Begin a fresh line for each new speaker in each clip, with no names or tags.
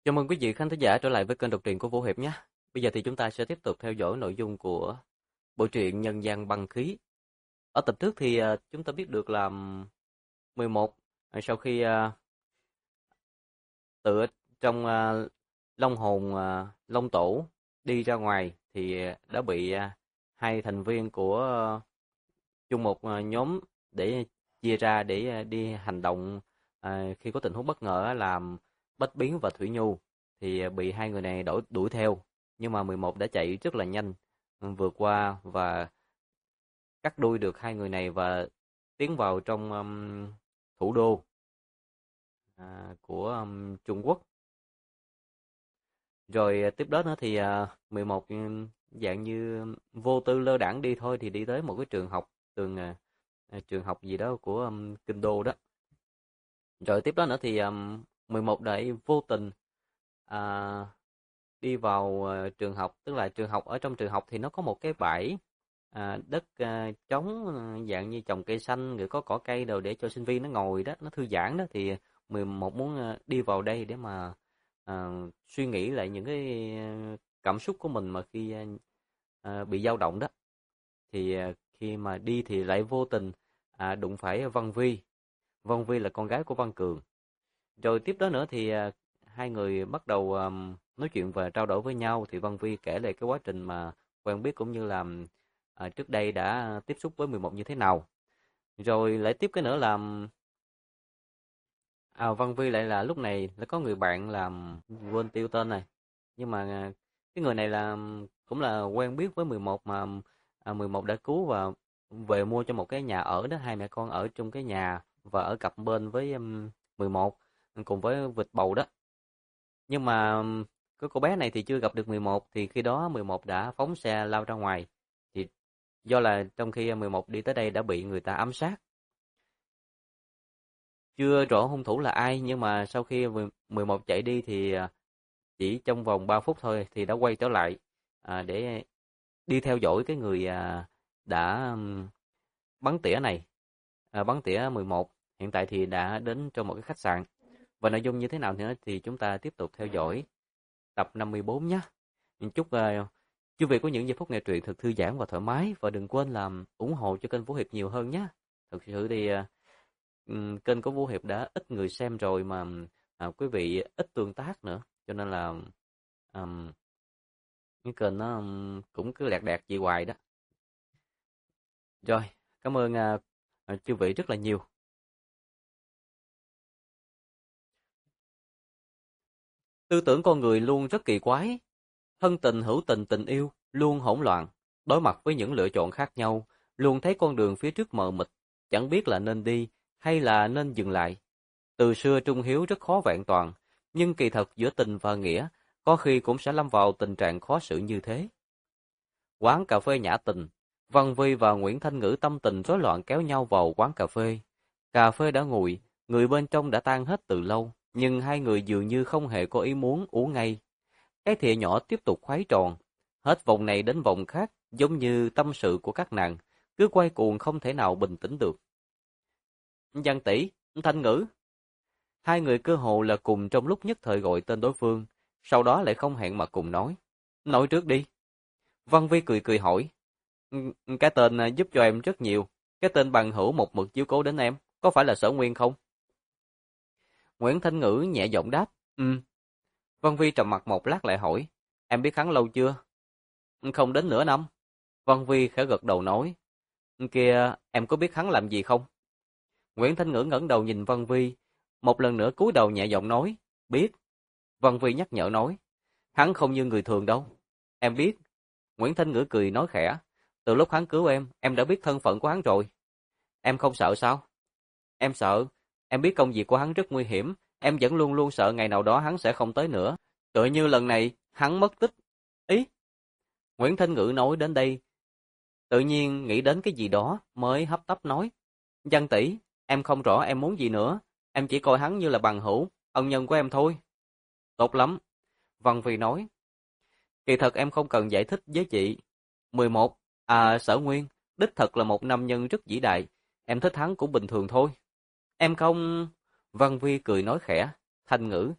Chào mừng quý vị khán thính giả trở lại với kênh đọc truyện của Vũ Hiệp nhé. Bây giờ thì chúng ta sẽ tiếp tục theo dõi nội dung của bộ truyện Nhân gian băng khí. Ở tập trước thì chúng ta biết được là 11 sau khi từ ở trong Long hồn Long tổ đi ra ngoài thì đã bị hai thành viên của chung một nhóm để chia ra để đi hành động khi có tình huống bất ngờ làm Bách Biến và Thủy Nhu thì bị hai người này đuổi theo, nhưng mà 11 đã chạy rất là nhanh, vượt qua và cắt đuôi được hai người này và tiến vào trong thủ đô của Trung Quốc. Rồi tiếp đó nữa thì 11 dạng như vô tư lơ đãng đi thôi thì đi tới một cái trường học, trường học gì đó của kinh đô đó. Rồi tiếp đó nữa thì 11 đã vô tình à, đi vào trường học, tức là trường học, ở trong trường học thì nó có một cái bãi đất trống, dạng như trồng cây xanh rồi có cỏ cây đồ để cho sinh viên nó ngồi đó, nó thư giãn đó, thì 11 muốn đi vào đây để mà suy nghĩ lại những cái cảm xúc của mình mà khi bị dao động đó. Thì khi mà đi thì lại vô tình đụng phải Văn Vi. Văn Vi là con gái của Văn Cường. Rồi tiếp đó nữa thì hai người bắt đầu nói chuyện và trao đổi với nhau, thì Văn Vi kể lại cái quá trình mà quen biết cũng như là trước đây đã tiếp xúc với 11 như thế nào. Rồi lại tiếp cái nữa là Văn Vi lại là lúc này lại có người bạn làm quên tiêu tên này. Nhưng mà cái người này là cũng là quen biết với 11 mà 11 đã cứu và về mua cho một cái nhà ở đó, hai mẹ con ở chung cái nhà và ở cặp bên với 11 cùng với vịt bầu đó. Nhưng mà cái cô bé này thì chưa gặp được 11, thì khi đó 11 đã phóng xe lao ra ngoài. Thì do là trong khi 11 đi tới đây đã bị người ta ám sát. Chưa rõ hung thủ là ai, nhưng mà sau khi 11 chạy đi thì chỉ trong vòng 3 phút thôi thì đã quay trở lại để đi theo dõi cái người đã bắn tỉa này, bắn tỉa 11. Hiện tại thì đã đến trong một cái khách sạn. Và nội dung như thế nào nữa thì chúng ta tiếp tục theo dõi tập 54 nhé. Chúc quý vị có những giây phút nghe truyện thật thư giãn và thoải mái, và đừng quên làm ủng hộ cho kênh Vũ Hiệp nhiều hơn nhé. Thực sự thì kênh của Vũ Hiệp đã ít người xem rồi mà quý vị ít tương tác nữa, cho nên là um, cái kênh nó cũng cứ lẹt đẹt gì hoài đó. Rồi, cảm ơn quý vị rất là nhiều. Tư tưởng con người luôn rất kỳ quái, thân tình hữu tình tình yêu luôn hỗn loạn, đối mặt với những lựa chọn khác nhau, luôn thấy con đường phía trước mờ mịt, chẳng biết là nên đi hay là nên dừng lại. Từ xưa Trung Hiếu rất khó vẹn toàn, nhưng kỳ thật giữa tình và nghĩa, có khi cũng sẽ lâm vào tình trạng khó xử như thế. Quán cà phê Nhã Tình, Văn Vi và Nguyễn Thanh Ngữ tâm tình rối loạn kéo nhau vào quán cà phê. Cà phê đã nguội, người bên trong đã tan hết từ lâu, nhưng hai người dường như không hề có ý muốn uống ngay. Cái thìa nhỏ tiếp tục khoái tròn, hết vòng này đến vòng khác, giống như tâm sự của các nàng, cứ quay cuồng không thể nào bình tĩnh được. Văn tỷ, Thanh Ngữ. Hai người cơ hồ là cùng trong lúc nhất thời gọi tên đối phương, sau đó lại không hẹn mà cùng nói. Nói trước đi. Văn Vi cười cười hỏi. Cái tên giúp cho em rất nhiều. Cái tên bằng hữu một mực chiếu cố đến em, có phải là Sở Nguyên không? Nguyễn Thanh Ngữ nhẹ giọng đáp. Văn Vi trầm mặt một lát lại hỏi. Em biết hắn lâu chưa? Không đến nửa năm. Văn Vi khẽ gật đầu nói. Kia, em có biết hắn làm gì không? Nguyễn Thanh Ngữ ngẩng đầu nhìn Văn Vi, một lần nữa cúi đầu nhẹ giọng nói. Biết. Văn Vi nhắc nhở nói. Hắn không như người thường đâu. Em biết. Nguyễn Thanh Ngữ cười nói khẽ. Từ lúc hắn cứu em đã biết thân phận của hắn rồi. Em không sợ sao? Em sợ. Em biết công việc của hắn rất nguy hiểm. Em vẫn luôn luôn sợ ngày nào đó hắn sẽ không tới nữa. Tựa như lần này, hắn mất tích. Ý. Nguyễn Thanh Ngữ nói đến đây, tự nhiên nghĩ đến cái gì đó mới hấp tấp nói. Văn tỷ, em không rõ em muốn gì nữa. Em chỉ coi hắn như là bằng hữu, ân nhân của em thôi. Tốt lắm. Văn Vi nói. Kỳ thật em không cần giải thích với chị. 11. Sở Nguyên, đích thật là một nam nhân rất vĩ đại. Em thích hắn cũng bình thường thôi. Em không... Văn Vi cười nói khẽ. Thanh Ngữ,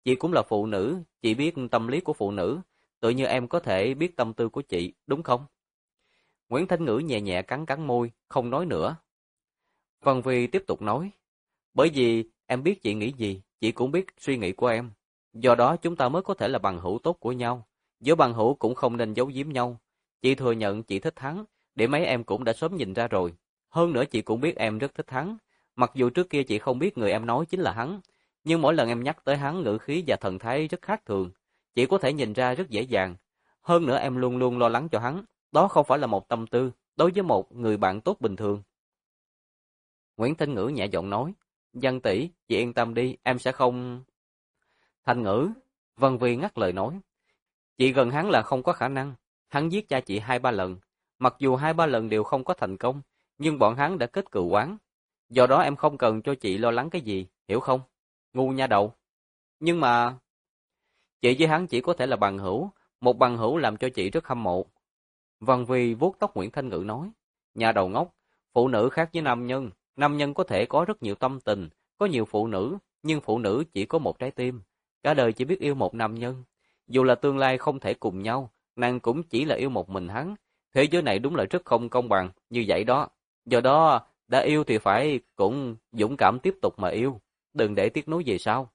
Chị cũng là phụ nữ, chị biết tâm lý của phụ nữ, tự như em có thể biết tâm tư của chị, đúng không? Nguyễn Thanh Ngữ nhẹ nhẹ cắn cắn môi, không nói nữa. Vân Vi tiếp tục nói, bởi vì em biết chị nghĩ gì, chị cũng biết suy nghĩ của em. Do đó chúng ta mới có thể là bằng hữu tốt của nhau. Giữa bằng hữu cũng không nên giấu giếm nhau. Chị thừa nhận chị thích hắn, để mấy em cũng đã sớm nhìn ra rồi. Hơn nữa chị cũng biết em rất thích hắn. Mặc dù trước kia chị không biết người em nói chính là hắn, nhưng mỗi lần em nhắc tới hắn ngữ khí và thần thái rất khác thường. Chị có thể nhìn ra rất dễ dàng. Hơn nữa em luôn luôn lo lắng cho hắn. Đó không phải là một tâm tư đối với một người bạn tốt bình thường. Nguyễn Thanh Ngữ nhẹ giọng nói, Văn tỷ, chị yên tâm đi, em sẽ không... Thanh Ngữ, Vân Vi ngắt lời nói, chị gần hắn là không có khả năng, hắn giết cha chị 2-3 lần, mặc dù 2-3 lần đều không có thành công, nhưng bọn hắn đã kết cựu oán. Do đó em không cần cho chị lo lắng cái gì, hiểu không? Ngu nha đầu. Nhưng mà... Chị với hắn chỉ có thể là bằng hữu, một bằng hữu làm cho chị rất hâm mộ. Vân Vi vuốt tóc Nguyễn Thanh Ngữ nói, nhà đầu ngốc, phụ nữ khác với nam nhân có thể có rất nhiều tâm tình, có nhiều phụ nữ, nhưng phụ nữ chỉ có một trái tim, cả đời chỉ biết yêu một nam nhân. Dù là tương lai không thể cùng nhau, nàng cũng chỉ là yêu một mình hắn. Thế giới này đúng là rất không công bằng, như vậy đó. Do đó, đã yêu thì phải cũng dũng cảm tiếp tục mà yêu, đừng để tiếc nuối về sau.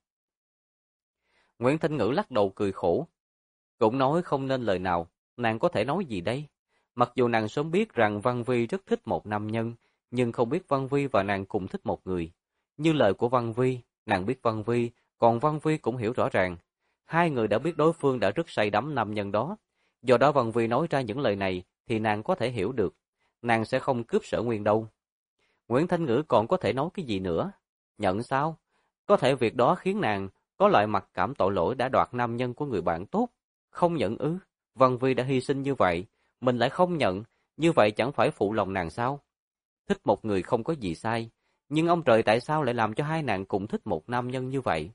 Nguyễn Thanh Ngữ lắc đầu cười khổ, cũng nói không nên lời nào, nàng có thể nói gì đây? Mặc dù nàng sớm biết rằng Văn Vi rất thích một nam nhân, nhưng không biết Văn Vi và nàng cùng thích một người. Như lời của Văn Vi, nàng biết Văn Vi, còn Văn Vi cũng hiểu rõ ràng. Hai người đã biết đối phương đã rất say đắm nam nhân đó. Do đó Văn Vi nói ra những lời này thì nàng có thể hiểu được. Nàng sẽ không cướp Sở Nguyên đâu. Nguyễn Thanh Ngữ còn có thể nói cái gì nữa? Nhận sao? Có thể việc đó khiến nàng có loại mặc cảm tội lỗi đã đoạt nam nhân của người bạn tốt. Không nhận ư? Văn Vi đã hy sinh như vậy, mình lại không nhận, như vậy chẳng phải phụ lòng nàng sao? Thích một người không có gì sai, nhưng ông trời tại sao lại làm cho hai nàng cùng thích một nam nhân như vậy?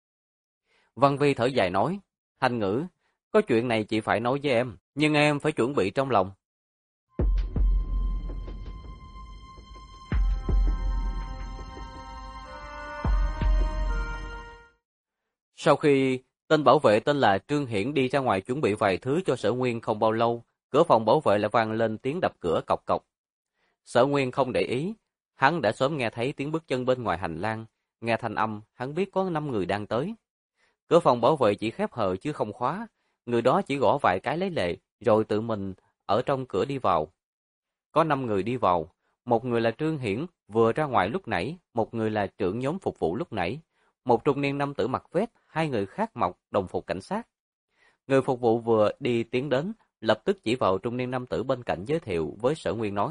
Văn Vi thở dài nói, Thanh Ngữ, có chuyện này chị phải nói với em, nhưng em phải chuẩn bị trong lòng. Sau khi tên bảo vệ tên là Trương Hiển đi ra ngoài chuẩn bị vài thứ cho Sở Nguyên không bao lâu, cửa phòng bảo vệ lại vang lên tiếng đập cửa cộc cộc. Sở Nguyên không để ý, hắn đã sớm nghe thấy tiếng bước chân bên ngoài hành lang, nghe thanh âm, hắn biết có 5 người đang tới. Cửa phòng bảo vệ chỉ khép hờ chứ không khóa, người đó chỉ gõ vài cái lấy lệ, rồi tự mình ở trong cửa đi vào. Có 5 người đi vào, một người là Trương Hiển vừa ra ngoài lúc nãy, một người là trưởng nhóm phục vụ lúc nãy, một trung niên nam tử mặc vest, hai người khác mặc đồng phục cảnh sát. Người phục vụ vừa đi tiến đến, lập tức chỉ vào trung niên nam tử bên cạnh giới thiệu với Sở Nguyên nói: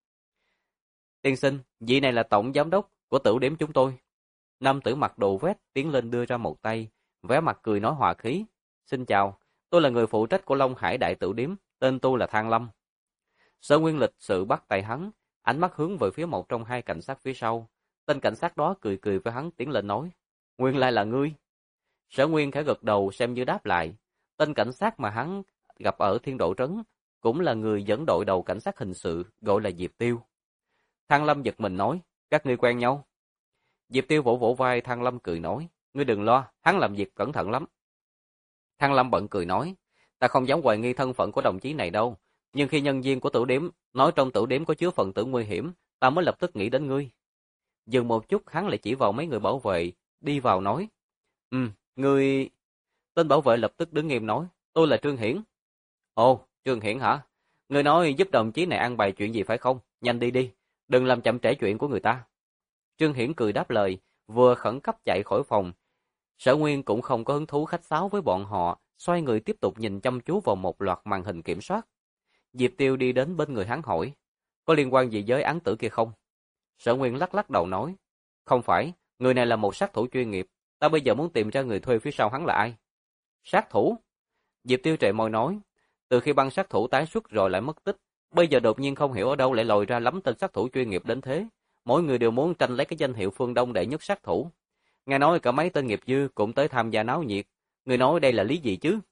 Tiên sinh, vị này là tổng giám đốc của tửu điếm chúng tôi. Nam tử mặc đồ vest tiến lên đưa ra một tay, vẻ mặt cười nói hòa khí. Xin chào, tôi là người phụ trách của Long Hải Đại Tửu Điếm, tên tôi là Thang Lâm. Sở Nguyên lịch sự bắt tay hắn, ánh mắt hướng về phía một trong hai cảnh sát phía sau. Tên cảnh sát đó cười cười với hắn tiến lên nói: Nguyên lai là ngươi. Sở Nguyên khẽ gật đầu xem như đáp lại. Tên cảnh sát mà hắn gặp ở Thiên Độ Trấn cũng là người dẫn đội đầu cảnh sát hình sự, gọi là Diệp Tiêu. Thang Lâm giật mình nói: Các ngươi quen nhau? Diệp Tiêu vỗ vỗ vai Thang Lâm cười nói: Ngươi đừng lo, hắn làm việc cẩn thận lắm. Thang Lâm bận cười nói: Ta không dám hoài nghi thân phận của đồng chí này đâu, nhưng khi nhân viên của tửu điếm nói trong tửu điếm có chứa phần tử nguy hiểm, ta mới lập tức nghĩ đến ngươi. Dừng một chút, hắn lại chỉ vào mấy người bảo vệ đi vào nói: Ngươi... Tên bảo vệ lập tức đứng nghiêm nói: Tôi là Trương Hiển. Ồ, Trương Hiển hả? Ngươi nói giúp đồng chí này ăn bày chuyện gì phải không? Nhanh đi đi, đừng làm chậm trễ chuyện của người ta. Trương Hiển cười đáp lời, vừa khẩn cấp chạy khỏi phòng. Sở Nguyên cũng không có hứng thú khách sáo với bọn họ, xoay người tiếp tục nhìn chăm chú vào một loạt màn hình kiểm soát. Diệp Tiêu đi đến bên người hắn hỏi: Có liên quan gì với án tử kia không? Sở Nguyên lắc lắc đầu nói: Không phải, người này là một sát thủ chuyên nghiệp, ta bây giờ muốn tìm ra người thuê phía sau hắn là ai. Sát thủ? Diệp Tiêu trệ môi nói: Từ khi băng sát thủ tái xuất rồi lại mất tích, bây giờ đột nhiên không hiểu ở đâu lại lòi ra lắm tên sát thủ chuyên nghiệp đến thế. Mỗi người đều muốn tranh lấy cái danh hiệu phương Đông đệ nhất sát thủ. Nghe nói cả mấy tên nghiệp dư cũng tới tham gia náo nhiệt. Người nói đây là lý gì chứ?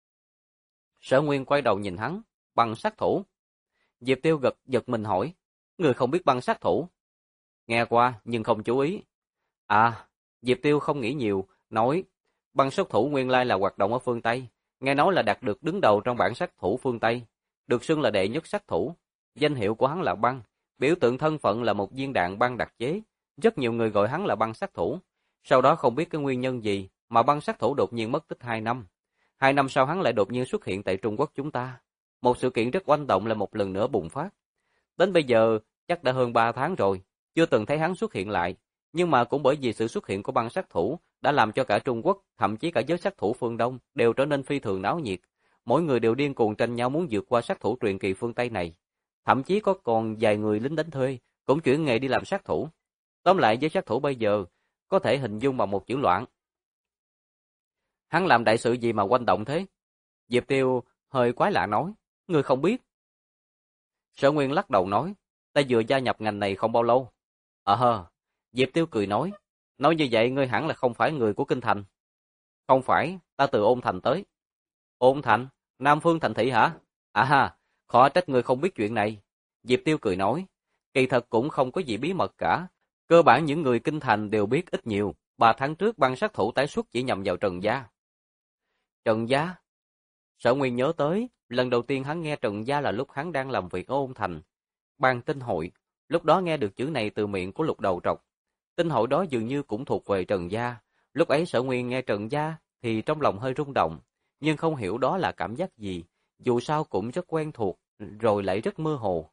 Sở Nguyên quay đầu nhìn hắn: Băng sát thủ? Diệp Tiêu giật mình hỏi: Người không biết băng sát thủ? Nghe qua nhưng không chú ý. À, Diệp Tiêu không nghĩ nhiều, nói: Băng sát thủ nguyên lai là hoạt động ở phương Tây, nghe nói là đạt được đứng đầu trong bảng sát thủ phương Tây, được xưng là đệ nhất sát thủ. Danh hiệu của hắn là băng, biểu tượng thân phận là một viên đạn băng đặc chế. Rất nhiều người gọi hắn là băng sát thủ. Sau đó không biết cái nguyên nhân gì mà băng sát thủ đột nhiên mất tích 2 năm. 2 năm sau hắn lại đột nhiên xuất hiện tại Trung Quốc chúng ta. Một sự kiện rất oanh động lại một lần nữa bùng phát. Đến bây giờ chắc đã hơn 3 tháng rồi, chưa từng thấy hắn xuất hiện lại. Nhưng mà cũng bởi vì sự xuất hiện của băng sát thủ đã làm cho cả Trung Quốc, thậm chí cả giới sát thủ phương Đông đều trở nên phi thường náo nhiệt. Mỗi người đều điên cuồng tranh nhau muốn vượt qua sát thủ truyền kỳ phương Tây này. Thậm chí có còn vài người lính đánh thuê cũng chuyển nghề đi làm sát thủ. Tóm lại giới sát thủ bây giờ có thể hình dung bằng một chữ loạn. Hắn làm đại sự gì mà oanh động thế? Diệp Tiêu hơi quái lạ nói, ngươi không biết. Sở Nguyên lắc đầu nói, ta vừa gia nhập ngành này không bao lâu. Diệp Tiêu cười nói như vậy ngươi hẳn là không phải người của Kinh Thành. Không phải, ta từ Ôn Thành tới. Ôn Thành? Nam Phương thành thị hả? Khó trách ngươi không biết chuyện này. Diệp Tiêu cười nói, kỳ thật cũng không có gì bí mật cả. Cơ bản những người Kinh Thành đều biết ít nhiều. 3 tháng trước băng sát thủ tái xuất chỉ nhằm vào Trần Gia. Trần Gia? Sở Nguyên nhớ tới, lần đầu tiên hắn nghe Trần Gia là lúc hắn đang làm việc ở Ôn Thành. Ban tinh hội, lúc đó nghe được chữ này từ miệng của Lục Đầu Trọc. Tinh hội đó dường như cũng thuộc về Trần Gia. Lúc ấy Sở Nguyên nghe Trần Gia thì trong lòng hơi rung động, nhưng không hiểu đó là cảm giác gì, dù sao cũng rất quen thuộc, rồi lại rất mơ hồ.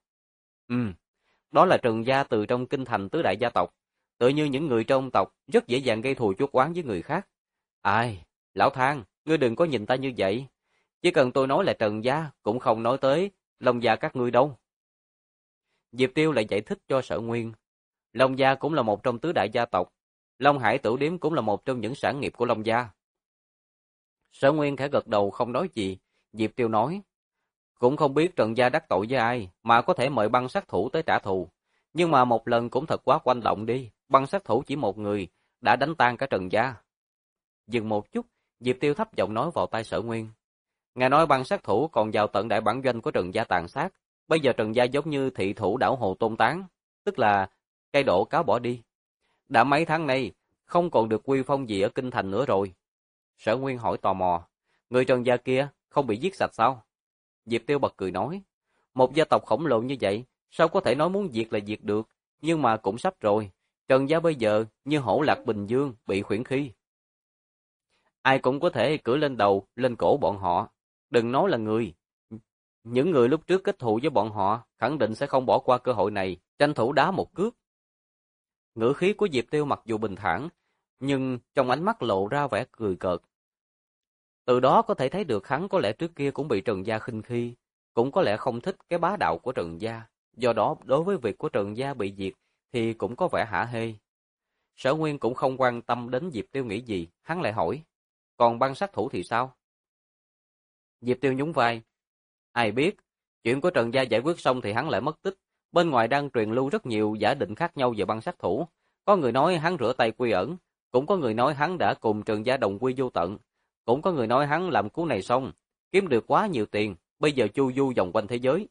Đó là Trần Gia từ trong Kinh Thành tứ đại gia tộc. Tự như những người trong tộc rất dễ dàng gây thù chuốc oán với người khác. Ai, lão Thang, ngươi đừng có nhìn ta như vậy. Chỉ cần tôi nói là Trần Gia, cũng không nói tới Long Gia các ngươi đâu. Diệp Tiêu lại giải thích cho Sở Nguyên. Long Gia cũng là một trong tứ đại gia tộc. Long Hải Tử Điếm cũng là một trong những sản nghiệp của Long Gia. Sở Nguyên khẽ gật đầu không nói gì. Diệp Tiêu nói, cũng không biết Trần Gia đắc tội với ai mà có thể mời băng sát thủ tới trả thù. Nhưng mà một lần cũng thật quá quanh động đi. Băng sát thủ chỉ một người đã đánh tan cả Trần Gia. Dừng một chút, Diệp Tiêu thấp giọng nói vào tai Sở Nguyên. Nghe nói băng sát thủ còn vào tận đại bản doanh của Trần Gia tàn sát. Bây giờ Trần Gia giống như thị thủ đảo hồ Tôn Tán, tức là cây đổ cáo bỏ đi. Đã mấy tháng nay không còn được quy phong gì ở Kinh Thành nữa rồi. Sở Nguyên hỏi tò mò, người Trần Gia kia không bị giết sạch sao? Diệp Tiêu bật cười nói, một gia tộc khổng lồ như vậy, sao có thể nói muốn diệt là diệt được, nhưng mà cũng sắp rồi. Trần Gia bây giờ như hổ lạc Bình Dương bị khuyển khi. Ai cũng có thể cưỡi lên đầu, lên cổ bọn họ. Đừng nói là người. Những người lúc trước kết thù với bọn họ khẳng định sẽ không bỏ qua cơ hội này, tranh thủ đá một cước. Ngữ khí của Diệp Tiêu mặc dù bình thản, nhưng trong ánh mắt lộ ra vẻ cười cợt. Từ đó có thể thấy được hắn có lẽ trước kia cũng bị Trần Gia khinh khi, cũng có lẽ không thích cái bá đạo của Trần Gia, do đó đối với việc của Trần Gia bị diệt thì cũng có vẻ hả hê. Sở Nguyên cũng không quan tâm đến Diệp Tiêu nghĩ gì, hắn lại hỏi, còn băng sát thủ thì sao? Diệp Tiêu nhún vai, ai biết, chuyện của Trần Gia giải quyết xong thì hắn lại mất tích, bên ngoài đang truyền lưu rất nhiều giả định khác nhau về băng sát thủ, có người nói hắn rửa tay quy ẩn, cũng có người nói hắn đã cùng Trần Gia đồng quy vô tận, cũng có người nói hắn làm cú này xong, kiếm được quá nhiều tiền, bây giờ chu du vòng quanh thế giới.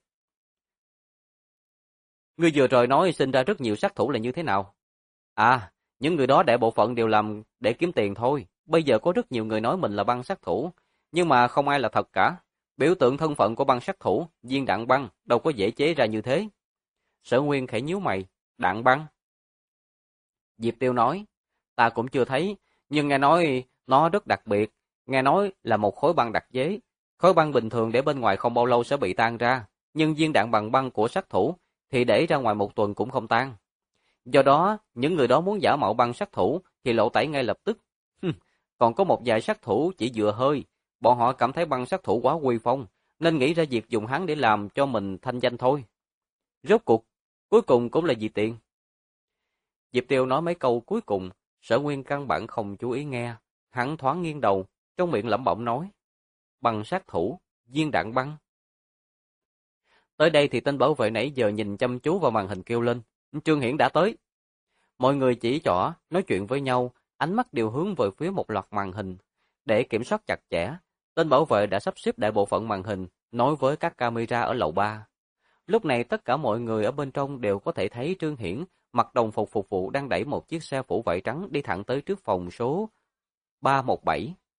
Ngươi vừa rồi nói sinh ra rất nhiều sát thủ là như thế nào? Những người đó đại bộ phận đều làm để kiếm tiền thôi, bây giờ có rất nhiều người nói mình là băng sát thủ, nhưng mà không ai là thật cả. Biểu tượng thân phận của băng sát thủ, viên đạn băng, đâu có dễ chế ra như thế. Sở Nguyên khẽ nhíu mày, đạn băng. Diệp Tiêu nói, ta cũng chưa thấy, nhưng nghe nói nó rất đặc biệt, nghe nói là một khối băng đặc chế. Khối băng bình thường để bên ngoài không bao lâu sẽ bị tan ra, nhưng viên đạn bằng băng của sát thủ thì để ra ngoài 1 tuần cũng không tan. Do đó, những người đó muốn giả mạo băng sát thủ thì lộ tẩy ngay lập tức. Còn có một vài sát thủ chỉ dựa hơi, bọn họ cảm thấy băng sát thủ quá uy phong, nên nghĩ ra việc dùng hắn để làm cho mình thanh danh thôi. Rốt cuộc, cuối cùng cũng là vì tiền. Diệp Tiêu nói mấy câu cuối cùng, Sở Nguyên căn bản không chú ý nghe, hắn thoáng nghiêng đầu, trong miệng lẩm bẩm nói, băng sát thủ, viên đạn băng. Tới đây thì tên bảo vệ nãy giờ nhìn chăm chú vào màn hình kêu lên, Trương Hiển đã tới. Mọi người chỉ trỏ, nói chuyện với nhau, ánh mắt đều hướng về phía một loạt màn hình. Để kiểm soát chặt chẽ, tên bảo vệ đã sắp xếp đại bộ phận màn hình, nối với các camera ở lầu 3. Lúc này tất cả mọi người ở bên trong đều có thể thấy Trương Hiển mặc đồng phục phục vụ đang đẩy một chiếc xe phủ vải trắng đi thẳng tới trước phòng số 317.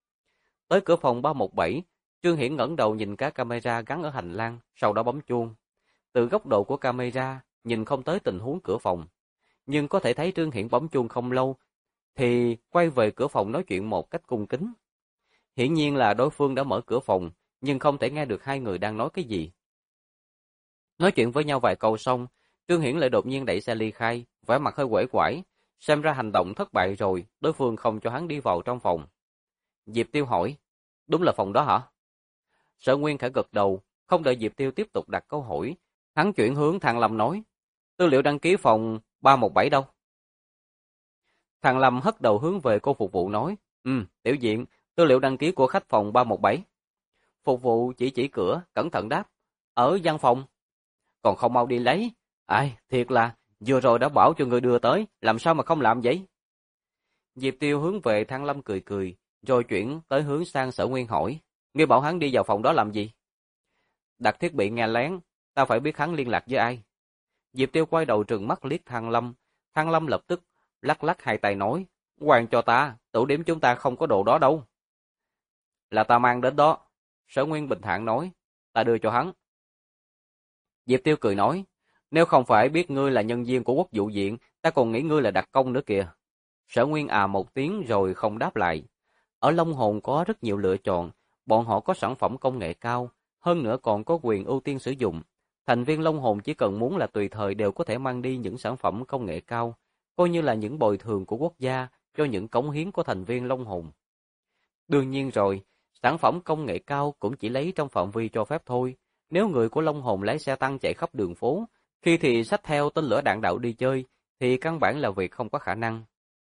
Tới cửa phòng 317, Trương Hiển ngẩng đầu nhìn cả camera gắn ở hành lang, sau đó bấm chuông. Từ góc độ của camera, nhìn không tới tình huống cửa phòng. Nhưng có thể thấy Trương Hiển bấm chuông không lâu, thì quay về cửa phòng nói chuyện một cách cung kính. Hiển nhiên là đối phương đã mở cửa phòng, nhưng không thể nghe được hai người đang nói cái gì. Nói chuyện với nhau vài câu xong, Trương Hiển lại đột nhiên đẩy xe ly khai, vẻ mặt hơi uể oải, xem ra hành động thất bại rồi, đối phương không cho hắn đi vào trong phòng. Diệp Tiêu hỏi, đúng là phòng đó hả? Sở Nguyên khẽ gật đầu, không đợi Diệp Tiêu tiếp tục đặt câu hỏi, hắn chuyển hướng Thang Lâm nói, tư liệu đăng ký phòng 317 đâu? Thang Lâm hất đầu hướng về cô phục vụ nói, tiểu diện, tư liệu đăng ký của khách phòng 317. Phục vụ chỉ cửa, cẩn thận đáp, ở văn phòng. Còn không mau đi lấy. Ai, thiệt là, vừa rồi đã bảo cho người đưa tới, làm sao mà không làm vậy? Diệp Tiêu hướng về Thang Lâm cười cười, rồi chuyển tới hướng sang Sở Nguyên hỏi, ngươi bảo hắn đi vào phòng đó làm gì? Đặt thiết bị nghe lén, ta phải biết hắn liên lạc với ai. Diệp Tiêu quay đầu trừng mắt liếc Thang Lâm lập tức lắc lắc hai tay nói, "Quàng cho ta, tủ điểm chúng ta không có đồ đó đâu." "Là ta mang đến đó." Sở Nguyên bình thản nói, "Ta đưa cho hắn." Diệp Tiêu cười nói, "Nếu không phải biết ngươi là nhân viên của quốc vụ viện, ta còn nghĩ ngươi là đặc công nữa kìa." Sở Nguyên một tiếng rồi không đáp lại. Ở Long Hồn có rất nhiều lựa chọn, bọn họ có sản phẩm công nghệ cao, hơn nữa còn có quyền ưu tiên sử dụng. Thành viên Long Hồn chỉ cần muốn là tùy thời đều có thể mang đi những sản phẩm công nghệ cao, coi như là những bồi thường của quốc gia cho những cống hiến của thành viên Long Hồn. Đương nhiên rồi, sản phẩm công nghệ cao cũng chỉ lấy trong phạm vi cho phép thôi. Nếu người của Long Hồn lái xe tăng chạy khắp đường phố, khi thì xách theo tên lửa đạn đạo đi chơi, thì căn bản là việc không có khả năng.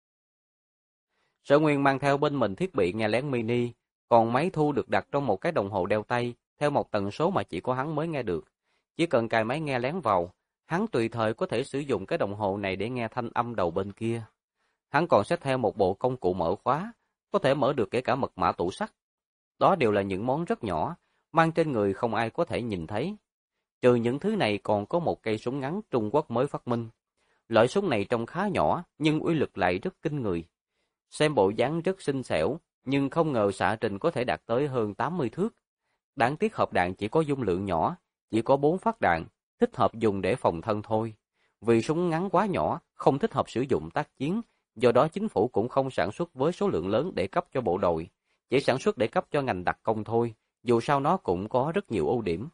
Sở Nguyên mang theo bên mình thiết bị nghe lén mini, còn máy thu được đặt trong một cái đồng hồ đeo tay, theo một tần số mà chỉ có hắn mới nghe được. Chỉ cần cài máy nghe lén vào, hắn tùy thời có thể sử dụng cái đồng hồ này để nghe thanh âm đầu bên kia. Hắn còn xách theo một bộ công cụ mở khóa, có thể mở được kể cả mật mã tủ sắt. Đó đều là những món rất nhỏ, mang trên người không ai có thể nhìn thấy. Trừ những thứ này còn có một cây súng ngắn Trung Quốc mới phát minh. Loại súng này trông khá nhỏ, nhưng uy lực lại rất kinh người. Xem bộ dáng rất xinh xẻo, nhưng không ngờ xạ trình có thể đạt tới hơn 80 thước. Đáng tiếc hộp đạn chỉ có dung lượng nhỏ, chỉ có 4 phát đạn, thích hợp dùng để phòng thân thôi. Vì súng ngắn quá nhỏ, không thích hợp sử dụng tác chiến, do đó chính phủ cũng không sản xuất với số lượng lớn để cấp cho bộ đội, chỉ sản xuất để cấp cho ngành đặc công thôi, dù sao nó cũng có rất nhiều ưu điểm.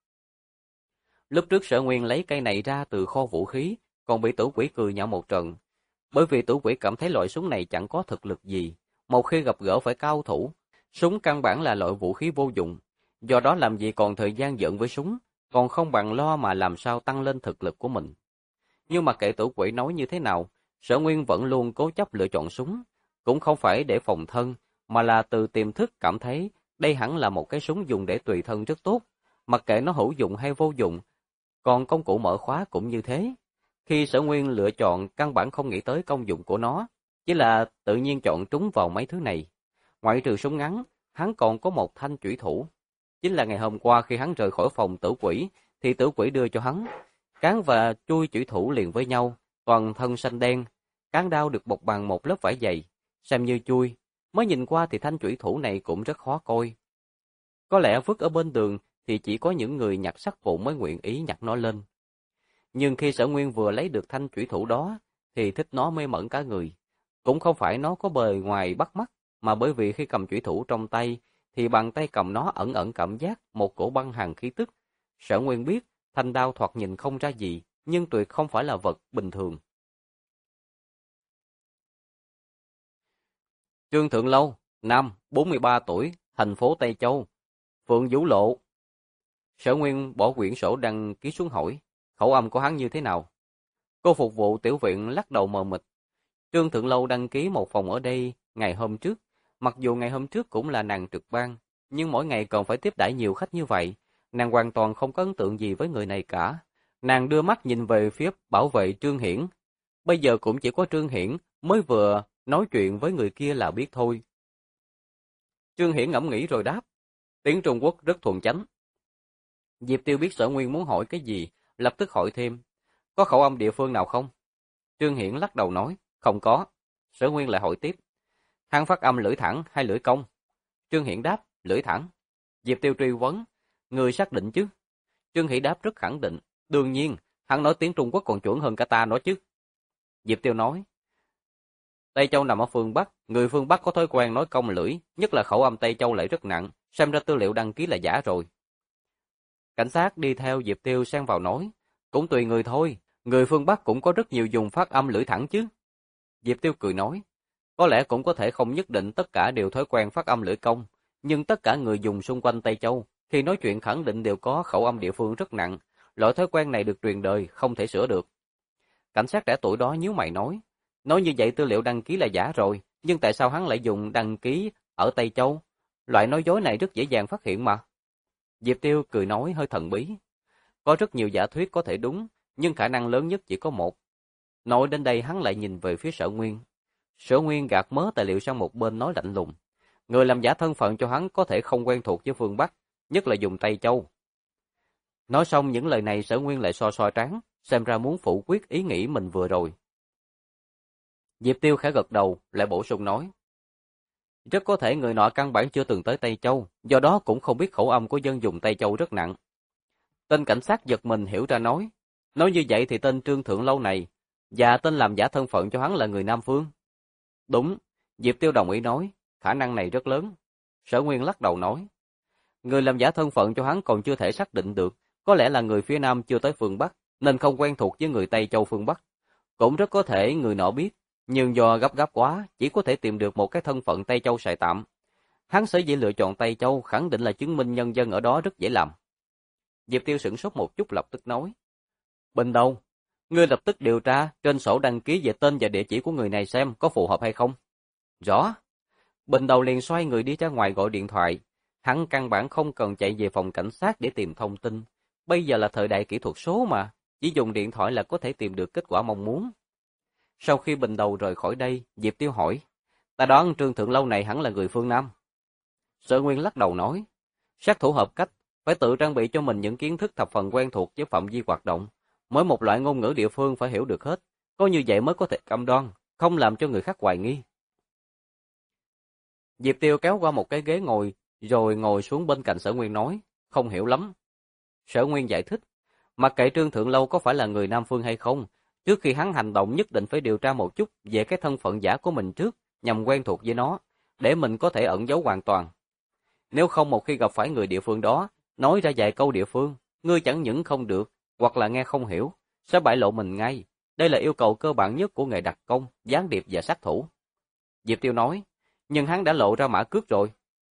Lúc trước Sở Nguyên lấy cây này ra từ kho vũ khí, còn bị Tử Quỷ cười nhạo một trận. Bởi vì Tử Quỷ cảm thấy loại súng này chẳng có thực lực gì, một khi gặp gỡ phải cao thủ, súng căn bản là loại vũ khí vô dụng, do đó làm gì còn thời gian giận với súng, còn không bằng lo mà làm sao tăng lên thực lực của mình. Nhưng mà kệ Tử Quỷ nói như thế nào, Sở Nguyên vẫn luôn cố chấp lựa chọn súng, cũng không phải để phòng thân, mà là từ tiềm thức cảm thấy đây hẳn là một cái súng dùng để tùy thân rất tốt, mặc kệ nó hữu dụng hay vô dụng. Còn công cụ mở khóa cũng như thế. Khi Sở Nguyên lựa chọn căn bản không nghĩ tới công dụng của nó, chỉ là tự nhiên chọn trúng vào mấy thứ này. Ngoại trừ súng ngắn, hắn còn có một thanh chủy thủ. Chính là ngày hôm qua khi hắn rời khỏi phòng Tử Quỷ, thì Tử Quỷ đưa cho hắn. Cán và chui chủy thủ liền với nhau, toàn thân xanh đen. Cán đao được bọc bằng một lớp vải dày, xem như chui. Mới nhìn qua thì thanh chủy thủ này cũng rất khó coi. Có lẽ vứt ở bên đường thì chỉ có những người nhặt sắt vụn mới nguyện ý nhặt nó lên. Nhưng khi Sở Nguyên vừa lấy được thanh chủy thủ đó, thì thích nó mê mẩn cả người. Cũng không phải nó có bề ngoài bắt mắt, mà bởi vì khi cầm chủy thủ trong tay, thì bàn tay cầm nó ẩn ẩn cảm giác một cổ băng hàn khí tức. Sở Nguyên biết, thanh đao thoạt nhìn không ra gì, nhưng tuyệt không phải là vật bình thường. Trương Thượng Lâu, nam, 43 tuổi, thành phố Tây Châu, Phượng Vũ Lộ. Sở Nguyên bỏ quyển sổ đăng ký xuống hỏi, khẩu âm của hắn như thế nào? Cô phục vụ tiểu viện lắc đầu mờ mịt. Trương Thượng Lâu đăng ký một phòng ở đây ngày hôm trước. Mặc dù ngày hôm trước cũng là nàng trực ban, nhưng mỗi ngày còn phải tiếp đãi nhiều khách như vậy. Nàng hoàn toàn không có ấn tượng gì với người này cả. Nàng đưa mắt nhìn về phía bảo vệ Trương Hiển. Bây giờ cũng chỉ có Trương Hiển mới vừa nói chuyện với người kia là biết thôi. Trương Hiển ngẫm nghĩ rồi đáp, tiếng Trung Quốc rất thuần chánh. Diệp Tiêu biết Sở Nguyên muốn hỏi cái gì, lập tức hỏi thêm, có khẩu âm địa phương nào không? Trương Hiển lắc đầu nói, không có. Sở Nguyên lại hỏi tiếp, hắn phát âm lưỡi thẳng hay lưỡi cong? Trương Hiển đáp, lưỡi thẳng. Diệp Tiêu truy vấn, người xác định chứ? Trương Hiển đáp rất khẳng định, đương nhiên, hắn nói tiếng Trung Quốc còn chuẩn hơn cả ta nói chứ. Diệp Tiêu nói, Tây Châu nằm ở phương Bắc, người phương Bắc có thói quen nói cong lưỡi, nhất là khẩu âm Tây Châu lại rất nặng, xem ra tư liệu đăng ký là giả rồi. Cảnh sát đi theo Diệp Tiêu xen vào nói, cũng tùy người thôi, người phương Bắc cũng có rất nhiều dùng phát âm lưỡi thẳng chứ. Diệp Tiêu cười nói, có lẽ cũng có thể không nhất định tất cả đều thói quen phát âm lưỡi cong, nhưng tất cả người dùng xung quanh Tây Châu, khi nói chuyện khẳng định đều có khẩu âm địa phương rất nặng, loại thói quen này được truyền đời, không thể sửa được. Cảnh sát trẻ tuổi đó nhíu mày nói như vậy tư liệu đăng ký là giả rồi, nhưng tại sao hắn lại dùng đăng ký ở Tây Châu? Loại nói dối này rất dễ dàng phát hiện mà. Diệp Tiêu cười nói hơi thần bí. Có rất nhiều giả thuyết có thể đúng, nhưng khả năng lớn nhất chỉ có một. Nói đến đây hắn lại nhìn về phía Sở Nguyên. Sở Nguyên gạt mớ tài liệu sang một bên nói lạnh lùng. Người làm giả thân phận cho hắn có thể không quen thuộc với phương Bắc, nhất là dùng Tây Châu. Nói xong những lời này Sở Nguyên lại so trán, xem ra muốn phủ quyết ý nghĩ mình vừa rồi. Diệp Tiêu khẽ gật đầu, lại bổ sung nói. Rất có thể người nọ căn bản chưa từng tới Tây Châu, do đó cũng không biết khẩu âm của dân dùng Tây Châu rất nặng. Tên cảnh sát giật mình hiểu ra nói như vậy thì tên Trương Thượng Lâu này, và tên làm giả thân phận cho hắn là người Nam Phương. Đúng, Diệp Tiêu đồng ý nói, khả năng này rất lớn. Sở Nguyên lắc đầu nói, người làm giả thân phận cho hắn còn chưa thể xác định được, có lẽ là người phía Nam chưa tới phương Bắc, nên không quen thuộc với người Tây Châu phương Bắc. Cũng rất có thể người nọ biết, nhưng do gấp quá, chỉ có thể tìm được một cái thân phận Tây Châu xài tạm. Hắn sở dĩ lựa chọn Tây Châu khẳng định là chứng minh nhân dân ở đó rất dễ làm. Diệp Tiêu sửng sốt một chút lập tức nói, Bình đâu? Ngươi lập tức điều tra trên sổ đăng ký về tên và địa chỉ của người này xem có phù hợp hay không. Rõ. Bình đầu liền xoay người đi ra ngoài gọi điện thoại. Hắn căn bản không cần chạy về phòng cảnh sát để tìm thông tin. Bây giờ là thời đại kỹ thuật số mà, chỉ dùng điện thoại là có thể tìm được kết quả mong muốn. Sau khi Bình đầu rời khỏi đây, Diệp Tiêu hỏi, ta đoán Trương Thượng Lâu này hẳn là người phương Nam. Sở Nguyên lắc đầu nói, sát thủ hợp cách, phải tự trang bị cho mình những kiến thức thập phần quen thuộc với phạm vi hoạt động. Mỗi một loại ngôn ngữ địa phương phải hiểu được hết, có như vậy mới có thể cam đoan, không làm cho người khác hoài nghi. Diệp Tiêu kéo qua một cái ghế ngồi, rồi ngồi xuống bên cạnh Sở Nguyên nói, không hiểu lắm. Sở Nguyên giải thích, mặc kệ Trương Thượng Lâu có phải là người Nam Phương hay không, trước khi hắn hành động nhất định phải điều tra một chút về cái thân phận giả của mình trước, nhằm quen thuộc với nó, để mình có thể ẩn giấu hoàn toàn. Nếu không một khi gặp phải người địa phương đó, nói ra vài câu địa phương, ngươi chẳng những không được, hoặc là nghe không hiểu, sẽ bại lộ mình ngay. Đây là yêu cầu cơ bản nhất của nghề đặc công, gián điệp và sát thủ. Diệp Tiêu nói, nhưng hắn đã lộ ra mã cước rồi.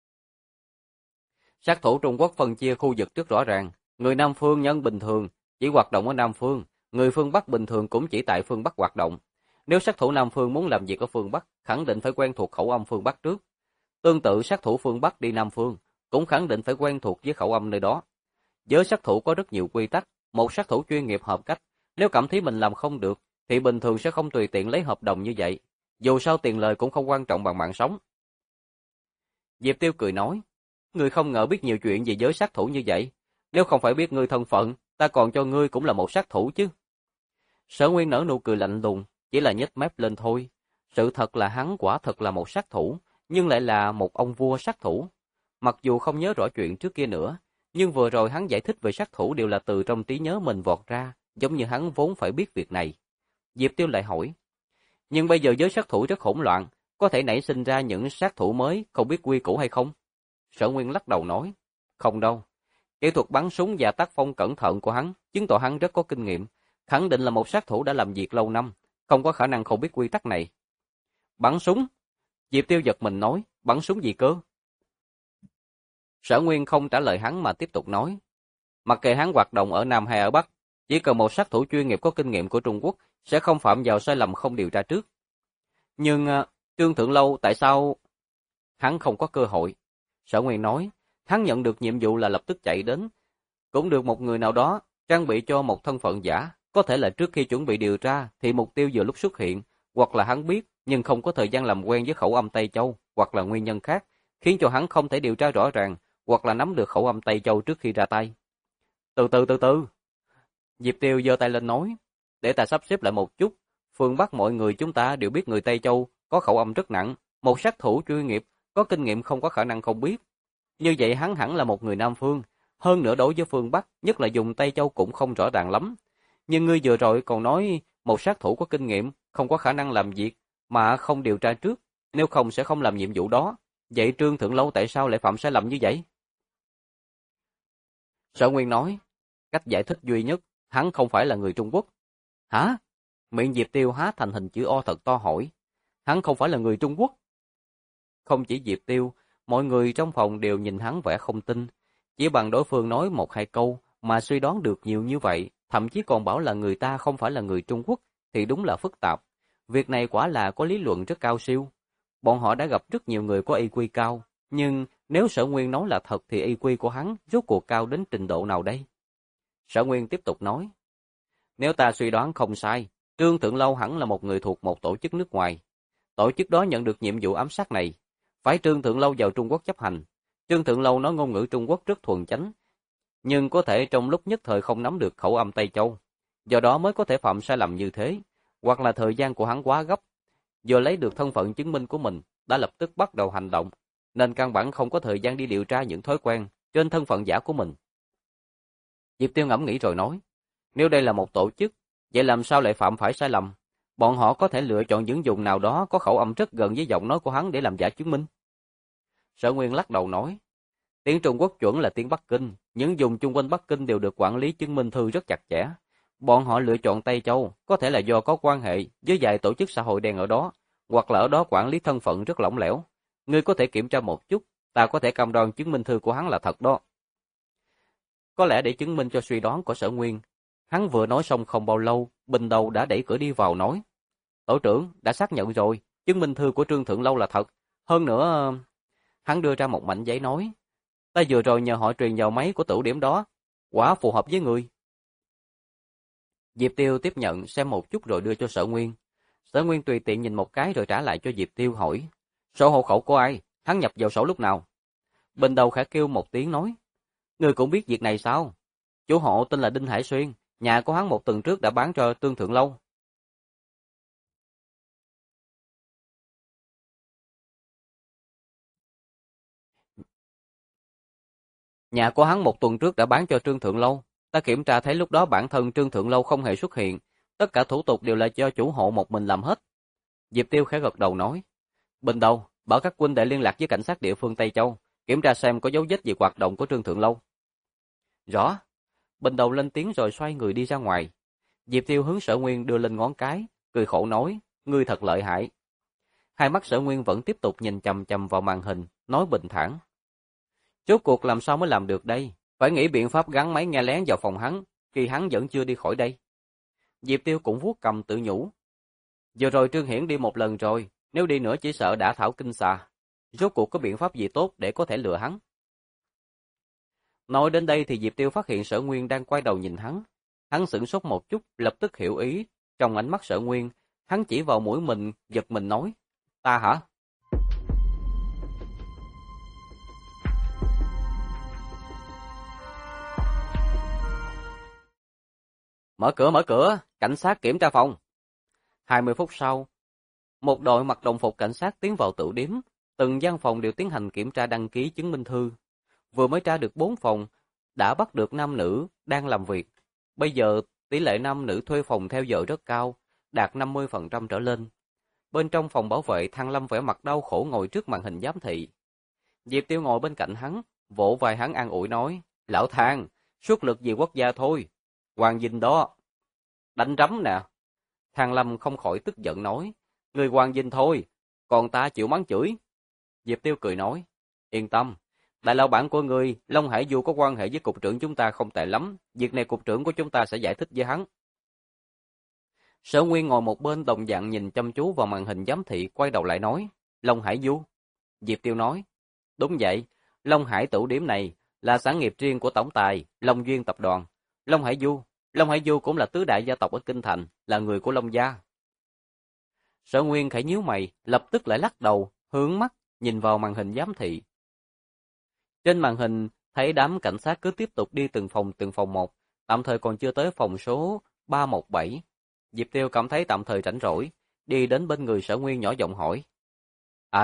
Sát thủ Trung Quốc phân chia khu vực rất rõ ràng, người Nam Phương nhân bình thường chỉ hoạt động ở Nam Phương, người phương Bắc bình thường cũng chỉ tại phương Bắc hoạt động. Nếu sát thủ Nam Phương muốn làm việc ở phương Bắc, khẳng định phải quen thuộc khẩu âm phương Bắc trước. Tương tự sát thủ phương Bắc đi Nam Phương, cũng khẳng định phải quen thuộc với khẩu âm nơi đó. Giới sát thủ có rất nhiều quy tắc, một sát thủ chuyên nghiệp hợp cách, nếu cảm thấy mình làm không được, thì bình thường sẽ không tùy tiện lấy hợp đồng như vậy. Dù sao tiền lời cũng không quan trọng bằng mạng sống. Diệp Tiêu cười nói, ngươi không ngờ biết nhiều chuyện về giới sát thủ như vậy. Nếu không phải biết ngươi thân phận, ta còn cho ngươi cũng là một sát thủ chứ. Sở Nguyên nở nụ cười lạnh lùng, chỉ là nhếch mép lên thôi. Sự thật là hắn quả thật là một sát thủ, nhưng lại là một ông vua sát thủ. Mặc dù không nhớ rõ chuyện trước kia nữa, nhưng vừa rồi hắn giải thích về sát thủ đều là từ trong trí nhớ mình vọt ra, giống như hắn vốn phải biết việc này. Diệp Tiêu lại hỏi, nhưng bây giờ giới sát thủ rất hỗn loạn, có thể nảy sinh ra những sát thủ mới không biết quy củ hay không? Sở Nguyên lắc đầu nói, không đâu. Kỹ thuật bắn súng và tác phong cẩn thận của hắn chứng tỏ hắn rất có kinh nghiệm, khẳng định là một sát thủ đã làm việc lâu năm, không có khả năng không biết quy tắc này. Bắn súng? Diệp Tiêu giật mình nói, bắn súng gì cơ? Sở Nguyên không trả lời hắn mà tiếp tục nói, mặc kệ hắn hoạt động ở Nam hay ở Bắc, chỉ cần một sát thủ chuyên nghiệp có kinh nghiệm của Trung Quốc sẽ không phạm vào sai lầm không điều tra trước. Nhưng Trương Thượng Lâu tại sao? Hắn không có cơ hội. Sở Nguyên nói, hắn nhận được nhiệm vụ là lập tức chạy đến, cũng được một người nào đó trang bị cho một thân phận giả, có thể là trước khi chuẩn bị điều tra thì mục tiêu vừa lúc xuất hiện, hoặc là hắn biết nhưng không có thời gian làm quen với khẩu âm Tây Châu, hoặc là nguyên nhân khác, khiến cho hắn không thể điều tra rõ ràng, hoặc là nắm được khẩu âm Tây Châu trước khi ra tay. Từ từ. Diệp Tiêu giơ tay lên nói, để ta sắp xếp lại một chút. Phương Bắc mọi người chúng ta đều biết người Tây Châu có khẩu âm rất nặng, một sát thủ chuyên nghiệp có kinh nghiệm không có khả năng không biết. Như vậy hắn hẳn là một người Nam Phương, hơn nữa đối với phương Bắc, nhất là dùng Tây Châu cũng không rõ ràng lắm. Nhưng ngươi vừa rồi còn nói một sát thủ có kinh nghiệm, không có khả năng làm việc, mà không điều tra trước, nếu không sẽ không làm nhiệm vụ đó. Vậy Trương Thượng Lâu tại sao lại phạm sai lầm như vậy? Sở Nguyên nói, cách giải thích duy nhất, hắn không phải là người Trung Quốc. Hả? Miệng Diệp Tiêu há thành hình chữ O thật to hỏi. Hắn không phải là người Trung Quốc. Không chỉ Diệp Tiêu, mọi người trong phòng đều nhìn hắn vẻ không tin. Chỉ bằng đối phương nói một hai câu mà suy đoán được nhiều như vậy, thậm chí còn bảo là người ta không phải là người Trung Quốc, thì đúng là phức tạp. Việc này quả là có lý luận rất cao siêu. Bọn họ đã gặp rất nhiều người có IQ cao, nhưng nếu Sở Nguyên nói là thật thì IQ của hắn rốt cuộc cao đến trình độ nào đây? Sở Nguyên tiếp tục nói, nếu ta suy đoán không sai, Trương Thượng Lâu hẳn là một người thuộc một tổ chức nước ngoài. Tổ chức đó nhận được nhiệm vụ ám sát này, phải Trương Thượng Lâu vào Trung Quốc chấp hành. Trương Thượng Lâu nói ngôn ngữ Trung Quốc rất thuần chánh, nhưng có thể trong lúc nhất thời không nắm được khẩu âm Tây Châu, do đó mới có thể phạm sai lầm như thế, hoặc là thời gian của hắn quá gấp, vừa lấy được thân phận chứng minh của mình, đã lập tức bắt đầu hành động, nên căn bản không có thời gian đi điều tra những thói quen trên thân phận giả của mình. Diệp Tiêu ngẫm nghĩ rồi nói, nếu đây là một tổ chức, vậy làm sao lại phạm phải sai lầm? Bọn họ có thể lựa chọn những vùng nào đó có khẩu âm rất gần với giọng nói của hắn để làm giả chứng minh. Sở Nguyên lắc đầu nói, tiếng Trung Quốc chuẩn là tiếng Bắc Kinh, những vùng chung quanh Bắc Kinh đều được quản lý chứng minh thư rất chặt chẽ. Bọn họ lựa chọn Tây Châu, có thể là do có quan hệ với vài tổ chức xã hội đen ở đó, hoặc là ở đó quản lý thân phận rất lỏng lẻo. Ngươi có thể kiểm tra một chút, ta có thể cam đoan chứng minh thư của hắn là thật đó. Có lẽ để chứng minh cho suy đoán của Sở Nguyên, hắn vừa nói xong không bao lâu, Bình Đầu đã đẩy cửa đi vào nói, tổ trưởng đã xác nhận rồi, chứng minh thư của Trương Thượng Lâu là thật. Hơn nữa, hắn đưa ra một mảnh giấy nói, ta vừa rồi nhờ họ truyền vào máy của tửu điểm đó, quả phù hợp với người. Diệp Tiêu tiếp nhận xem một chút rồi đưa cho Sở Nguyên. Sở Nguyên tùy tiện nhìn một cái rồi trả lại cho Diệp Tiêu hỏi, sổ hộ khẩu của ai, hắn nhập vào sổ lúc nào? Bình Đầu khẽ kêu một tiếng nói, người cũng biết việc này sao? Chủ hộ tên là Đinh Hải Xuyên, nhà của hắn một tuần trước đã bán cho Trương Thượng Lâu. Nhà của hắn một tuần trước đã bán cho Trương Thượng Lâu. Ta kiểm tra thấy lúc đó bản thân Trương Thượng Lâu không hề xuất hiện. Tất cả thủ tục đều là do chủ hộ một mình làm hết. Diệp Tiêu khẽ gật đầu nói. Bình Đầu, bảo các huynh đệ liên lạc với cảnh sát địa phương Tây Châu, kiểm tra xem có dấu vết gì hoạt động của Trương Thượng Lâu. Rõ. Bình Đầu lên tiếng rồi xoay người đi ra ngoài. Diệp Tiêu hướng Sở Nguyên đưa lên ngón cái, cười khổ nói, ngươi thật lợi hại. Hai mắt Sở Nguyên vẫn tiếp tục nhìn chằm chằm vào màn hình, nói bình thản. Rốt cuộc làm sao mới làm được đây? Phải nghĩ biện pháp gắn máy nghe lén vào phòng hắn, khi hắn vẫn chưa đi khỏi đây. Diệp Tiêu cũng vuốt cầm tự nhủ. Giờ rồi Trương Hiển đi một lần rồi, nếu đi nữa chỉ sợ đã thảo kinh xà. Rốt cuộc có biện pháp gì tốt để có thể lừa hắn? Nói đến đây thì Diệp Tiêu phát hiện Sở Nguyên đang quay đầu nhìn hắn. Hắn sửng sốt một chút, lập tức hiểu ý. Trong ánh mắt Sở Nguyên, hắn chỉ vào mũi mình, giật mình nói. Ta hả? Mở cửa, cảnh sát kiểm tra phòng. 20 phút sau, một đội mặc đồng phục cảnh sát tiến vào tửu điếm, từng gian phòng đều tiến hành kiểm tra đăng ký chứng minh thư. Vừa mới tra được 4 phòng, đã bắt được nam nữ đang làm việc. Bây giờ tỷ lệ nam nữ thuê phòng theo giờ rất cao, đạt 50% trở lên. Bên trong phòng bảo vệ, Thang Lâm vẻ mặt đau khổ ngồi trước màn hình giám thị. Diệp Tiêu ngồi bên cạnh hắn, vỗ vai hắn an ủi nói, lão Thang, xuất lực vì quốc gia thôi. Hoàng Dinh đó, đánh rắm nè. Thang Lâm không khỏi tức giận nói, người Hoàng Dinh thôi, còn ta chịu mắng chửi. Diệp Tiêu cười nói, yên tâm, đại lão bản của ngươi, Long Hải Du có quan hệ với cục trưởng chúng ta không tệ lắm, việc này cục trưởng của chúng ta sẽ giải thích với hắn. Sở Nguyên ngồi một bên đồng dạng nhìn chăm chú vào màn hình giám thị, quay đầu lại nói, Long Hải Du. Diệp Tiêu nói, đúng vậy, Long Hải tửu điểm này là sản nghiệp riêng của tổng tài Long Duyên tập đoàn. Long Hải Du cũng là tứ đại gia tộc ở Kinh Thành, là người của Long gia. Sở Nguyên khẽ nhíu mày, lập tức lại lắc đầu, hướng mắt nhìn vào màn hình giám thị. Trên màn hình thấy đám cảnh sát cứ tiếp tục đi từng phòng một, tạm thời còn chưa tới phòng số 317. Diệp Tiêu cảm thấy tạm thời rảnh rỗi, đi đến bên người Sở Nguyên nhỏ giọng hỏi. Ai,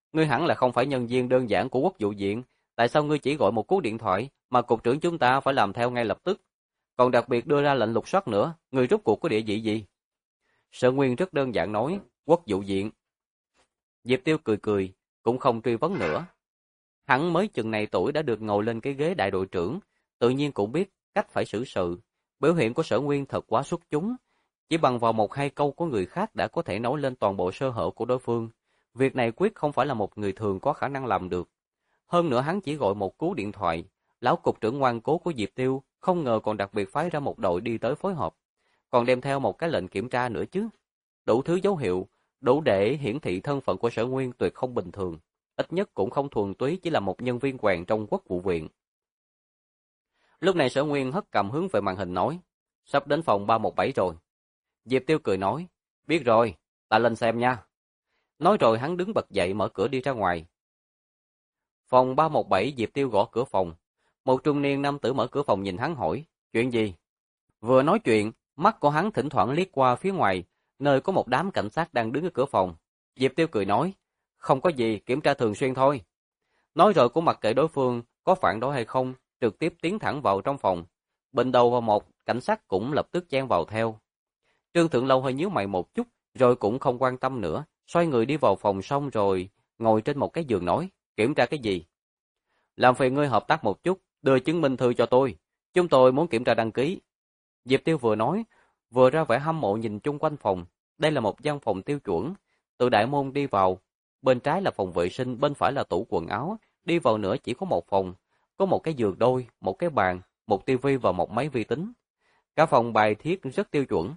Ngươi hẳn là không phải nhân viên đơn giản của quốc vụ viện, tại sao ngươi chỉ gọi một cú điện thoại mà cục trưởng chúng ta phải làm theo ngay lập tức? Còn đặc biệt đưa ra lệnh lục soát nữa, ngươi rốt cuộc có địa vị gì? Sở Nguyên rất đơn giản nói, quốc vụ viện. Diệp Tiêu cười cười, cũng không truy vấn nữa. Hắn mới chừng này tuổi đã được ngồi lên cái ghế đại đội trưởng, tự nhiên cũng biết cách phải xử sự. Biểu hiện của Sở Nguyên thật quá xuất chúng, chỉ bằng vào một hai câu của người khác đã có thể nói lên toàn bộ sơ hở của đối phương. Việc này quyết không phải là một người thường có khả năng làm được. Hơn nữa hắn chỉ gọi một cú điện thoại, lão cục trưởng ngoan cố của Diệp Tiêu không ngờ còn đặc biệt phái ra một đội đi tới phối hợp, còn đem theo một cái lệnh kiểm tra nữa chứ. Đủ thứ dấu hiệu, đủ để hiển thị thân phận của Sở Nguyên tuyệt không bình thường, ít nhất cũng không thuần túy chỉ là một nhân viên quèn trong quốc vụ viện. Lúc này Sở Nguyên hất cầm hướng về màn hình nói, sắp đến phòng 317 rồi. Diệp Tiêu cười nói, biết rồi, ta lên xem nha. Nói rồi hắn đứng bật dậy mở cửa đi ra ngoài. Phòng 317. Diệp Tiêu gõ cửa phòng. Một trung niên nam tử mở cửa phòng nhìn hắn hỏi, chuyện gì? Vừa nói chuyện, mắt của hắn thỉnh thoảng liếc qua phía ngoài, nơi có một đám cảnh sát đang đứng ở cửa phòng. Diệp Tiêu cười nói, không có gì, kiểm tra thường xuyên thôi. Nói rồi cũng mặc kệ đối phương có phản đối hay không, trực tiếp tiến thẳng vào trong phòng. Bên đầu vào một cảnh sát cũng lập tức chen vào theo. Trương Thượng Lâu hơi nhíu mày một chút, rồi cũng không quan tâm nữa, xoay người đi vào phòng xong rồi ngồi trên một cái giường nói, kiểm tra cái gì? Làm phiền ngươi hợp tác một chút, đưa chứng minh thư cho tôi. Chúng tôi muốn kiểm tra đăng ký. Diệp Tiêu vừa nói, vừa ra vẻ hâm mộ nhìn chung quanh phòng. Đây là một gian phòng tiêu chuẩn. Từ đại môn đi vào, bên trái là phòng vệ sinh, bên phải là tủ quần áo. Đi vào nữa chỉ có một phòng, có một cái giường đôi, một cái bàn, một tivi và một máy vi tính. Cả phòng bài thiết rất tiêu chuẩn.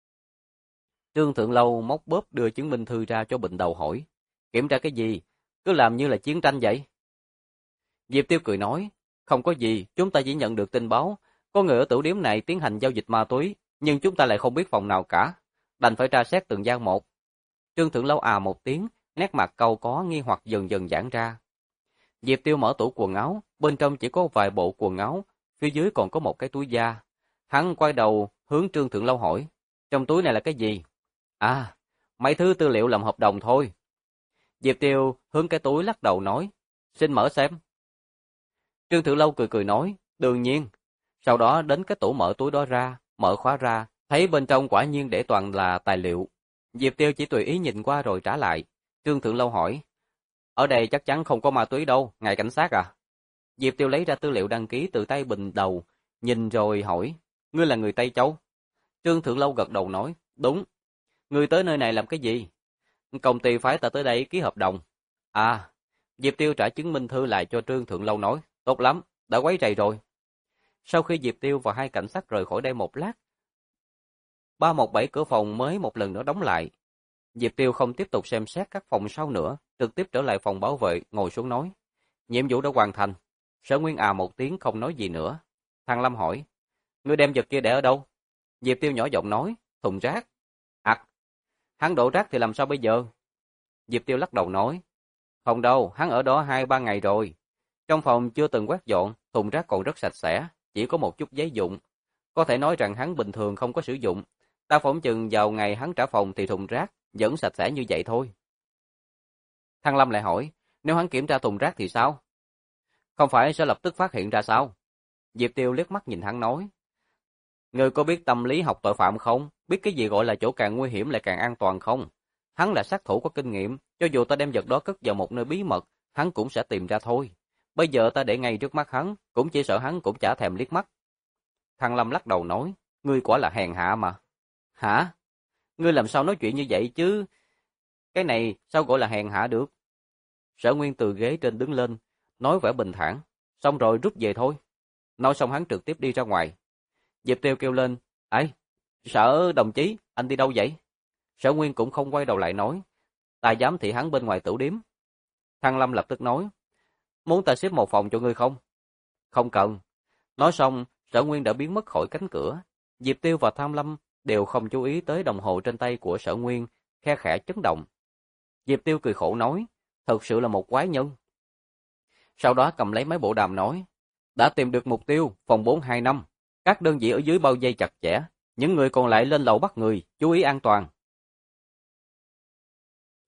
Trương Thượng Lâu móc bóp đưa chứng minh thư ra cho Bệnh Đầu hỏi, kiểm tra cái gì? Cứ làm như là chiến tranh vậy. Diệp Tiêu cười nói, không có gì, chúng ta chỉ nhận được tin báo, có người ở tửu điếm này tiến hành giao dịch ma túy, nhưng chúng ta lại không biết phòng nào cả, đành phải tra xét từng gian một. Trương Thượng Lâu à một tiếng, nét mặt cau có nghi hoặc dần dần giãn ra. Diệp Tiêu mở tủ quần áo, bên trong chỉ có vài bộ quần áo, phía dưới còn có một cái túi da. Hắn quay đầu hướng Trương Thượng Lâu hỏi, trong túi này là cái gì? À, mấy thứ tư liệu làm hợp đồng thôi. Diệp Tiêu hướng cái túi lắc đầu nói, xin mở xem. Trương Thượng Lâu cười cười nói, đương nhiên. Sau đó đến cái tủ mở túi đó ra, mở khóa ra, thấy bên trong quả nhiên để toàn là tài liệu. Diệp Tiêu chỉ tùy ý nhìn qua rồi trả lại. Trương Thượng Lâu hỏi, ở đây chắc chắn không có ma túy đâu, ngài cảnh sát à? Diệp Tiêu lấy ra tư liệu đăng ký từ tay Bình Đầu, nhìn rồi hỏi, ngươi là người Tây Châu? Trương Thượng Lâu gật đầu nói, đúng. Ngươi tới nơi này làm cái gì? Công ty phái ta tới đây ký hợp đồng. À, Diệp Tiêu trả chứng minh thư lại cho Trương Thượng Lâu nói, tốt lắm, đã quấy rầy rồi. Sau khi Diệp Tiêu và hai cảnh sát rời khỏi đây một lát, 317 cửa phòng mới một lần nữa đóng lại. Diệp Tiêu không tiếp tục xem xét các phòng sau nữa, trực tiếp trở lại phòng bảo vệ, ngồi xuống nói, nhiệm vụ đã hoàn thành. Sở Nguyên à một tiếng không nói gì nữa. Thằng Lâm hỏi, ngươi đem vật kia để ở đâu? Diệp Tiêu nhỏ giọng nói, thùng rác. Hắn đổ rác thì làm sao bây giờ? Diệp Tiêu lắc đầu nói, không đâu, hắn ở đó 2-3 ngày rồi. Trong phòng chưa từng quét dọn, thùng rác còn rất sạch sẽ, chỉ có một chút giấy dụng. Có thể nói rằng hắn bình thường không có sử dụng. Ta phỏng chừng vào ngày hắn trả phòng thì thùng rác vẫn sạch sẽ như vậy thôi. Thăng Lâm lại hỏi, nếu hắn kiểm tra thùng rác thì sao? Không phải sẽ lập tức phát hiện ra sao? Diệp Tiêu liếc mắt nhìn hắn nói, ngươi có biết tâm lý học tội phạm không? Biết cái gì gọi là chỗ càng nguy hiểm lại càng an toàn không? Hắn là sát thủ có kinh nghiệm, cho dù ta đem vật đó cất vào một nơi bí mật, hắn cũng sẽ tìm ra thôi. Bây giờ ta để ngay trước mắt hắn, cũng chỉ sợ hắn cũng chả thèm liếc mắt. Thăng Lâm lắc đầu nói, ngươi quả là hèn hạ mà. Hả? Ngươi làm sao nói chuyện như vậy chứ? Cái này sao gọi là hèn hạ được? Sở Nguyên từ ghế trên đứng lên, nói vẻ bình thản, xong rồi rút về thôi. Nói xong hắn trực tiếp đi ra ngoài. Diệp Tiêu kêu lên, ấy, Sở đồng chí, anh đi đâu vậy? Sở Nguyên cũng không quay đầu lại nói, ta giám thị hắn bên ngoài tửu điếm. Thăng Lâm lập tức nói, muốn ta xếp một phòng cho ngươi không? Không cần. Nói xong, Sở Nguyên đã biến mất khỏi cánh cửa. Diệp Tiêu và Thăng Lâm đều không chú ý tới đồng hồ trên tay của Sở Nguyên, khe khẽ chấn động. Diệp Tiêu cười khổ nói, thật sự là một quái nhân. Sau đó cầm lấy máy bộ đàm nói, đã tìm được mục tiêu, phòng 425. Các đơn vị ở dưới bao vây chặt chẽ, những người còn lại lên lầu bắt người, chú ý an toàn.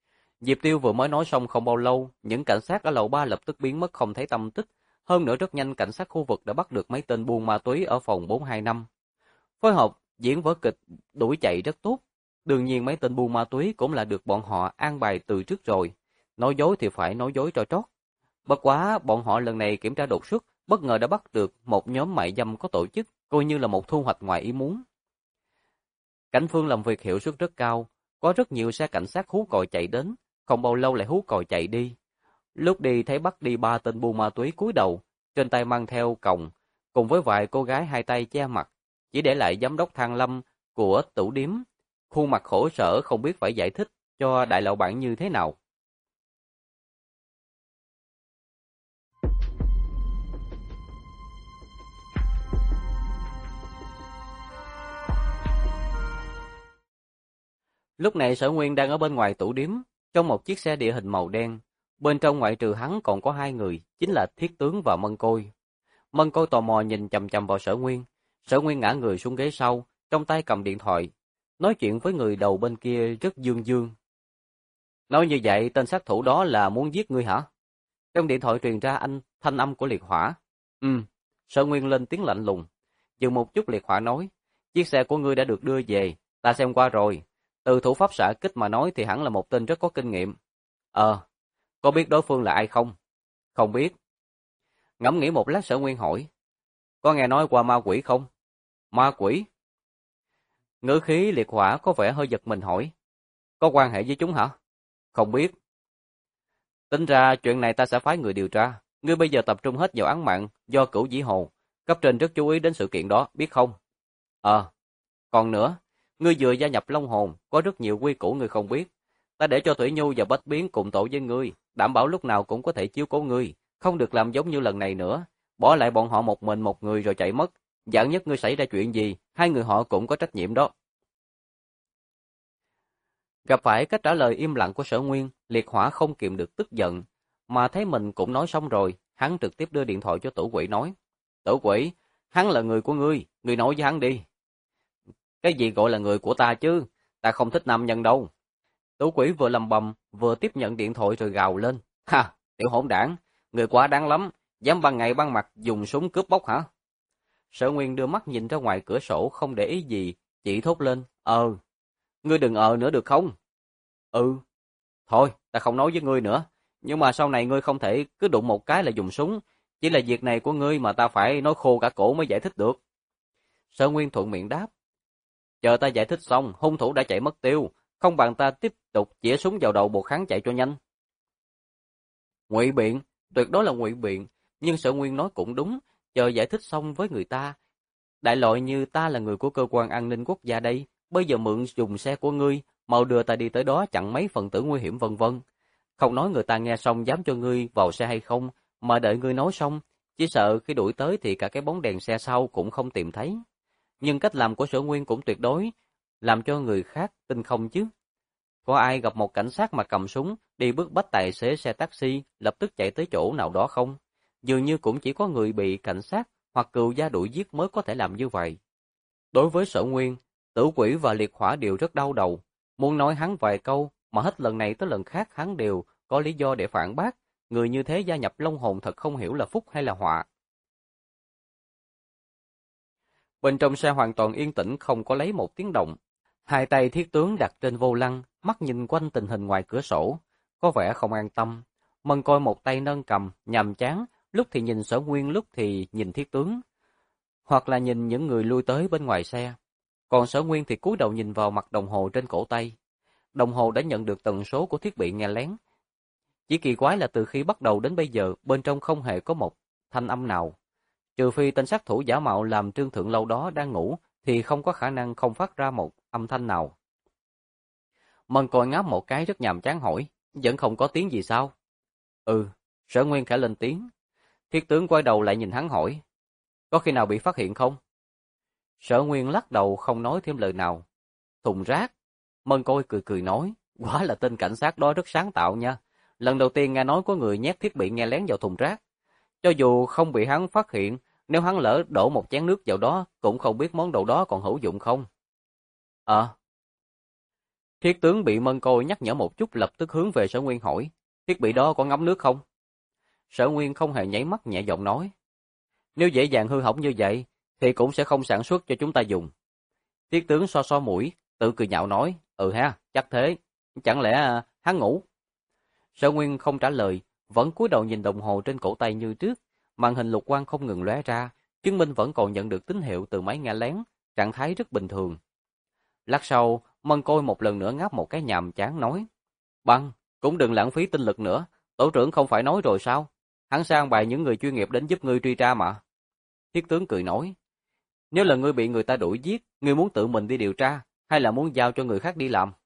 Diệp Tiêu vừa mới nói xong không bao lâu, những cảnh sát ở lầu 3 lập tức biến mất không thấy tăm tích. Hơn nữa rất nhanh cảnh sát khu vực đã bắt được mấy tên buôn ma túy ở phòng 425. Phối hợp diễn vở kịch đuổi chạy rất tốt. Đương nhiên mấy tên buôn ma túy cũng là được bọn họ an bài từ trước rồi. Nói dối thì phải nói dối cho trót. Bất quá bọn họ lần này kiểm tra đột xuất, bất ngờ đã bắt được một nhóm mại dâm có tổ chức, coi như là một thu hoạch ngoài ý muốn. Cảnh Phương làm việc hiệu suất rất cao, có rất nhiều xe cảnh sát hú còi chạy đến, không bao lâu lại hú còi chạy đi. Lúc đi thấy bắt đi 3 tên buôn ma túy cúi đầu, trên tay mang theo còng, cùng với vài cô gái hai tay che mặt, chỉ để lại giám đốc Thang Lâm của tửu điếm, khuôn mặt khổ sở không biết phải giải thích cho đại lão bản như thế nào. Lúc này Sở Nguyên đang ở bên ngoài tửu điếm, trong một chiếc xe địa hình màu đen. Bên trong ngoại trừ hắn còn có hai người, chính là Thiết Tướng và Mân Côi. Mân Côi tò mò nhìn chằm chằm vào Sở Nguyên. Sở Nguyên ngã người xuống ghế sau, trong tay cầm điện thoại. Nói chuyện với người đầu bên kia rất dương dương. Nói như vậy, tên sát thủ đó là muốn giết ngươi hả? Trong điện thoại truyền ra thanh âm của Liệt Hỏa. Sở Nguyên lên tiếng lạnh lùng. Dừng một chút Liệt Hỏa nói, chiếc xe của ngươi đã được đưa về, ta xem qua rồi. Từ thủ pháp xạ kích mà nói thì hẳn là một tên rất có kinh nghiệm. Có biết đối phương là ai không? Không biết. Ngẫm nghĩ một lát Sở Nguyên hỏi, có nghe nói qua ma quỷ không? Ma quỷ? Ngữ khí Liệt Hỏa có vẻ hơi giật mình hỏi, có quan hệ với chúng hả? Không biết. Tính ra chuyện này ta sẽ phái người điều tra. Ngươi bây giờ tập trung hết vào án mạng do Cửu Dĩ Hồ. Cấp trên rất chú ý đến sự kiện đó, biết không? Còn nữa, ngươi vừa gia nhập Long Hồn, có rất nhiều quy củ ngươi không biết. Ta để cho Thủy Nhu và Bách Biến cùng tổ với ngươi, đảm bảo lúc nào cũng có thể chiếu cố ngươi, không được làm giống như lần này nữa. Bỏ lại bọn họ một mình một người rồi chạy mất. Vạn nhất ngươi xảy ra chuyện gì, hai người họ cũng có trách nhiệm đó. Gặp phải cách trả lời im lặng của Sở Nguyên, Liệt Hỏa không kiềm được tức giận, mà thấy mình cũng nói xong rồi, hắn trực tiếp đưa điện thoại cho Tử Quỷ nói, Tử Quỷ, hắn là người của ngươi nói với hắn đi. Cái gì gọi là người của ta chứ, ta không thích nam nhân đâu. Tử Quỷ vừa lầm bầm, vừa tiếp nhận điện thoại rồi gào lên, ha, tiểu hỗn đảng, người quá đáng lắm, dám ban ngày ban mặt dùng súng cướp bóc hả? Sở Nguyên đưa mắt nhìn ra ngoài cửa sổ không để ý gì, chỉ thốt lên, ngươi đừng nữa được không? Thôi, ta không nói với ngươi nữa, nhưng mà sau này ngươi không thể cứ đụng một cái là dùng súng, chỉ là việc này của ngươi mà ta phải nói khô cả cổ mới giải thích được. Sở Nguyên thuận miệng đáp, chờ ta giải thích xong, hung thủ đã chạy mất tiêu, không bằng ta tiếp tục chĩa súng vào đầu buộc hắn chạy cho nhanh. Ngụy biện, tuyệt đối là ngụy biện, nhưng Sở Nguyên nói cũng đúng, chờ giải thích xong với người ta. Đại loại như ta là người của cơ quan an ninh quốc gia đây, bây giờ mượn dùng xe của ngươi, mau đưa ta đi tới đó chặn mấy phần tử nguy hiểm vân vân. Không nói người ta nghe xong dám cho ngươi vào xe hay không, mà đợi ngươi nói xong, chỉ sợ khi đuổi tới thì cả cái bóng đèn xe sau cũng không tìm thấy. Nhưng cách làm của Sở Nguyên cũng tuyệt đối, làm cho người khác tin không chứ. Có ai gặp một cảnh sát mà cầm súng, đi bức bách tài xế xe taxi, lập tức chạy tới chỗ nào đó không? Dường như cũng chỉ có người bị cảnh sát hoặc cừu gia đuổi giết mới có thể làm như vậy. Đối với Sở Nguyên, Tử Quỷ và Liệt Hỏa đều rất đau đầu, muốn nói hắn vài câu, mà hết lần này tới lần khác hắn đều có lý do để phản bác, người như thế gia nhập Long Hồn thật không hiểu là phúc hay là họa. Bên trong xe hoàn toàn yên tĩnh không có lấy một tiếng động. Hai tay Thiết Tướng đặt trên vô lăng, mắt nhìn quanh tình hình ngoài cửa sổ, có vẻ không an tâm. Mân Côi một tay nâng cầm, nhàm chán, lúc thì nhìn Sở Nguyên lúc thì nhìn Thiết Tướng, hoặc là nhìn những người lui tới bên ngoài xe. Còn Sở Nguyên thì cúi đầu nhìn vào mặt đồng hồ trên cổ tay. Đồng hồ đã nhận được tần số của thiết bị nghe lén. Chỉ kỳ quái là từ khi bắt đầu đến bây giờ, bên trong không hề có một thanh âm nào. Trừ phi tên sát thủ giả mạo làm Trương Thượng lâu đó đang ngủ, thì không có khả năng không phát ra một âm thanh nào. Mân Côi ngáp một cái rất nhàm chán hỏi, vẫn không có tiếng gì sao? Sở Nguyên khẽ lên tiếng. Thiết Tướng quay đầu lại nhìn hắn hỏi, có khi nào bị phát hiện không? Sở Nguyên lắc đầu không nói thêm lời nào. Thùng rác. Mân Côi cười cười nói, quả là tên cảnh sát đó rất sáng tạo nha. Lần đầu tiên nghe nói có người nhét thiết bị nghe lén vào thùng rác. Cho dù không bị hắn phát hiện, nếu hắn lỡ đổ một chén nước vào đó, cũng không biết món đồ đó còn hữu dụng không. Thiết tướng bị Mân Côi nhắc nhở một chút lập tức hướng về Sở Nguyên hỏi, thiết bị đó có ngấm nước không? Sở Nguyên không hề nháy mắt, nhẹ giọng nói, nếu dễ dàng hư hỏng như vậy, thì cũng sẽ không sản xuất cho chúng ta dùng. Thiết tướng so so mũi, tự cười nhạo nói, ừ ha, chắc thế, chẳng lẽ hắn ngủ? Sở Nguyên không trả lời, vẫn cúi đầu nhìn đồng hồ trên cổ tay như trước, màn hình lục quang không ngừng lóe ra, chứng minh vẫn còn nhận được tín hiệu từ máy nghe lén, trạng thái rất bình thường. Lát sau, Mân Côi một lần nữa ngáp một cái nhàm chán nói, Băng, cũng đừng lãng phí tinh lực nữa, tổ trưởng không phải nói rồi sao? Hắn sang bài những người chuyên nghiệp đến giúp ngươi truy tra mà. Thiết tướng cười nói, nếu là ngươi bị người ta đuổi giết, ngươi muốn tự mình đi điều tra, hay là muốn giao cho người khác đi làm?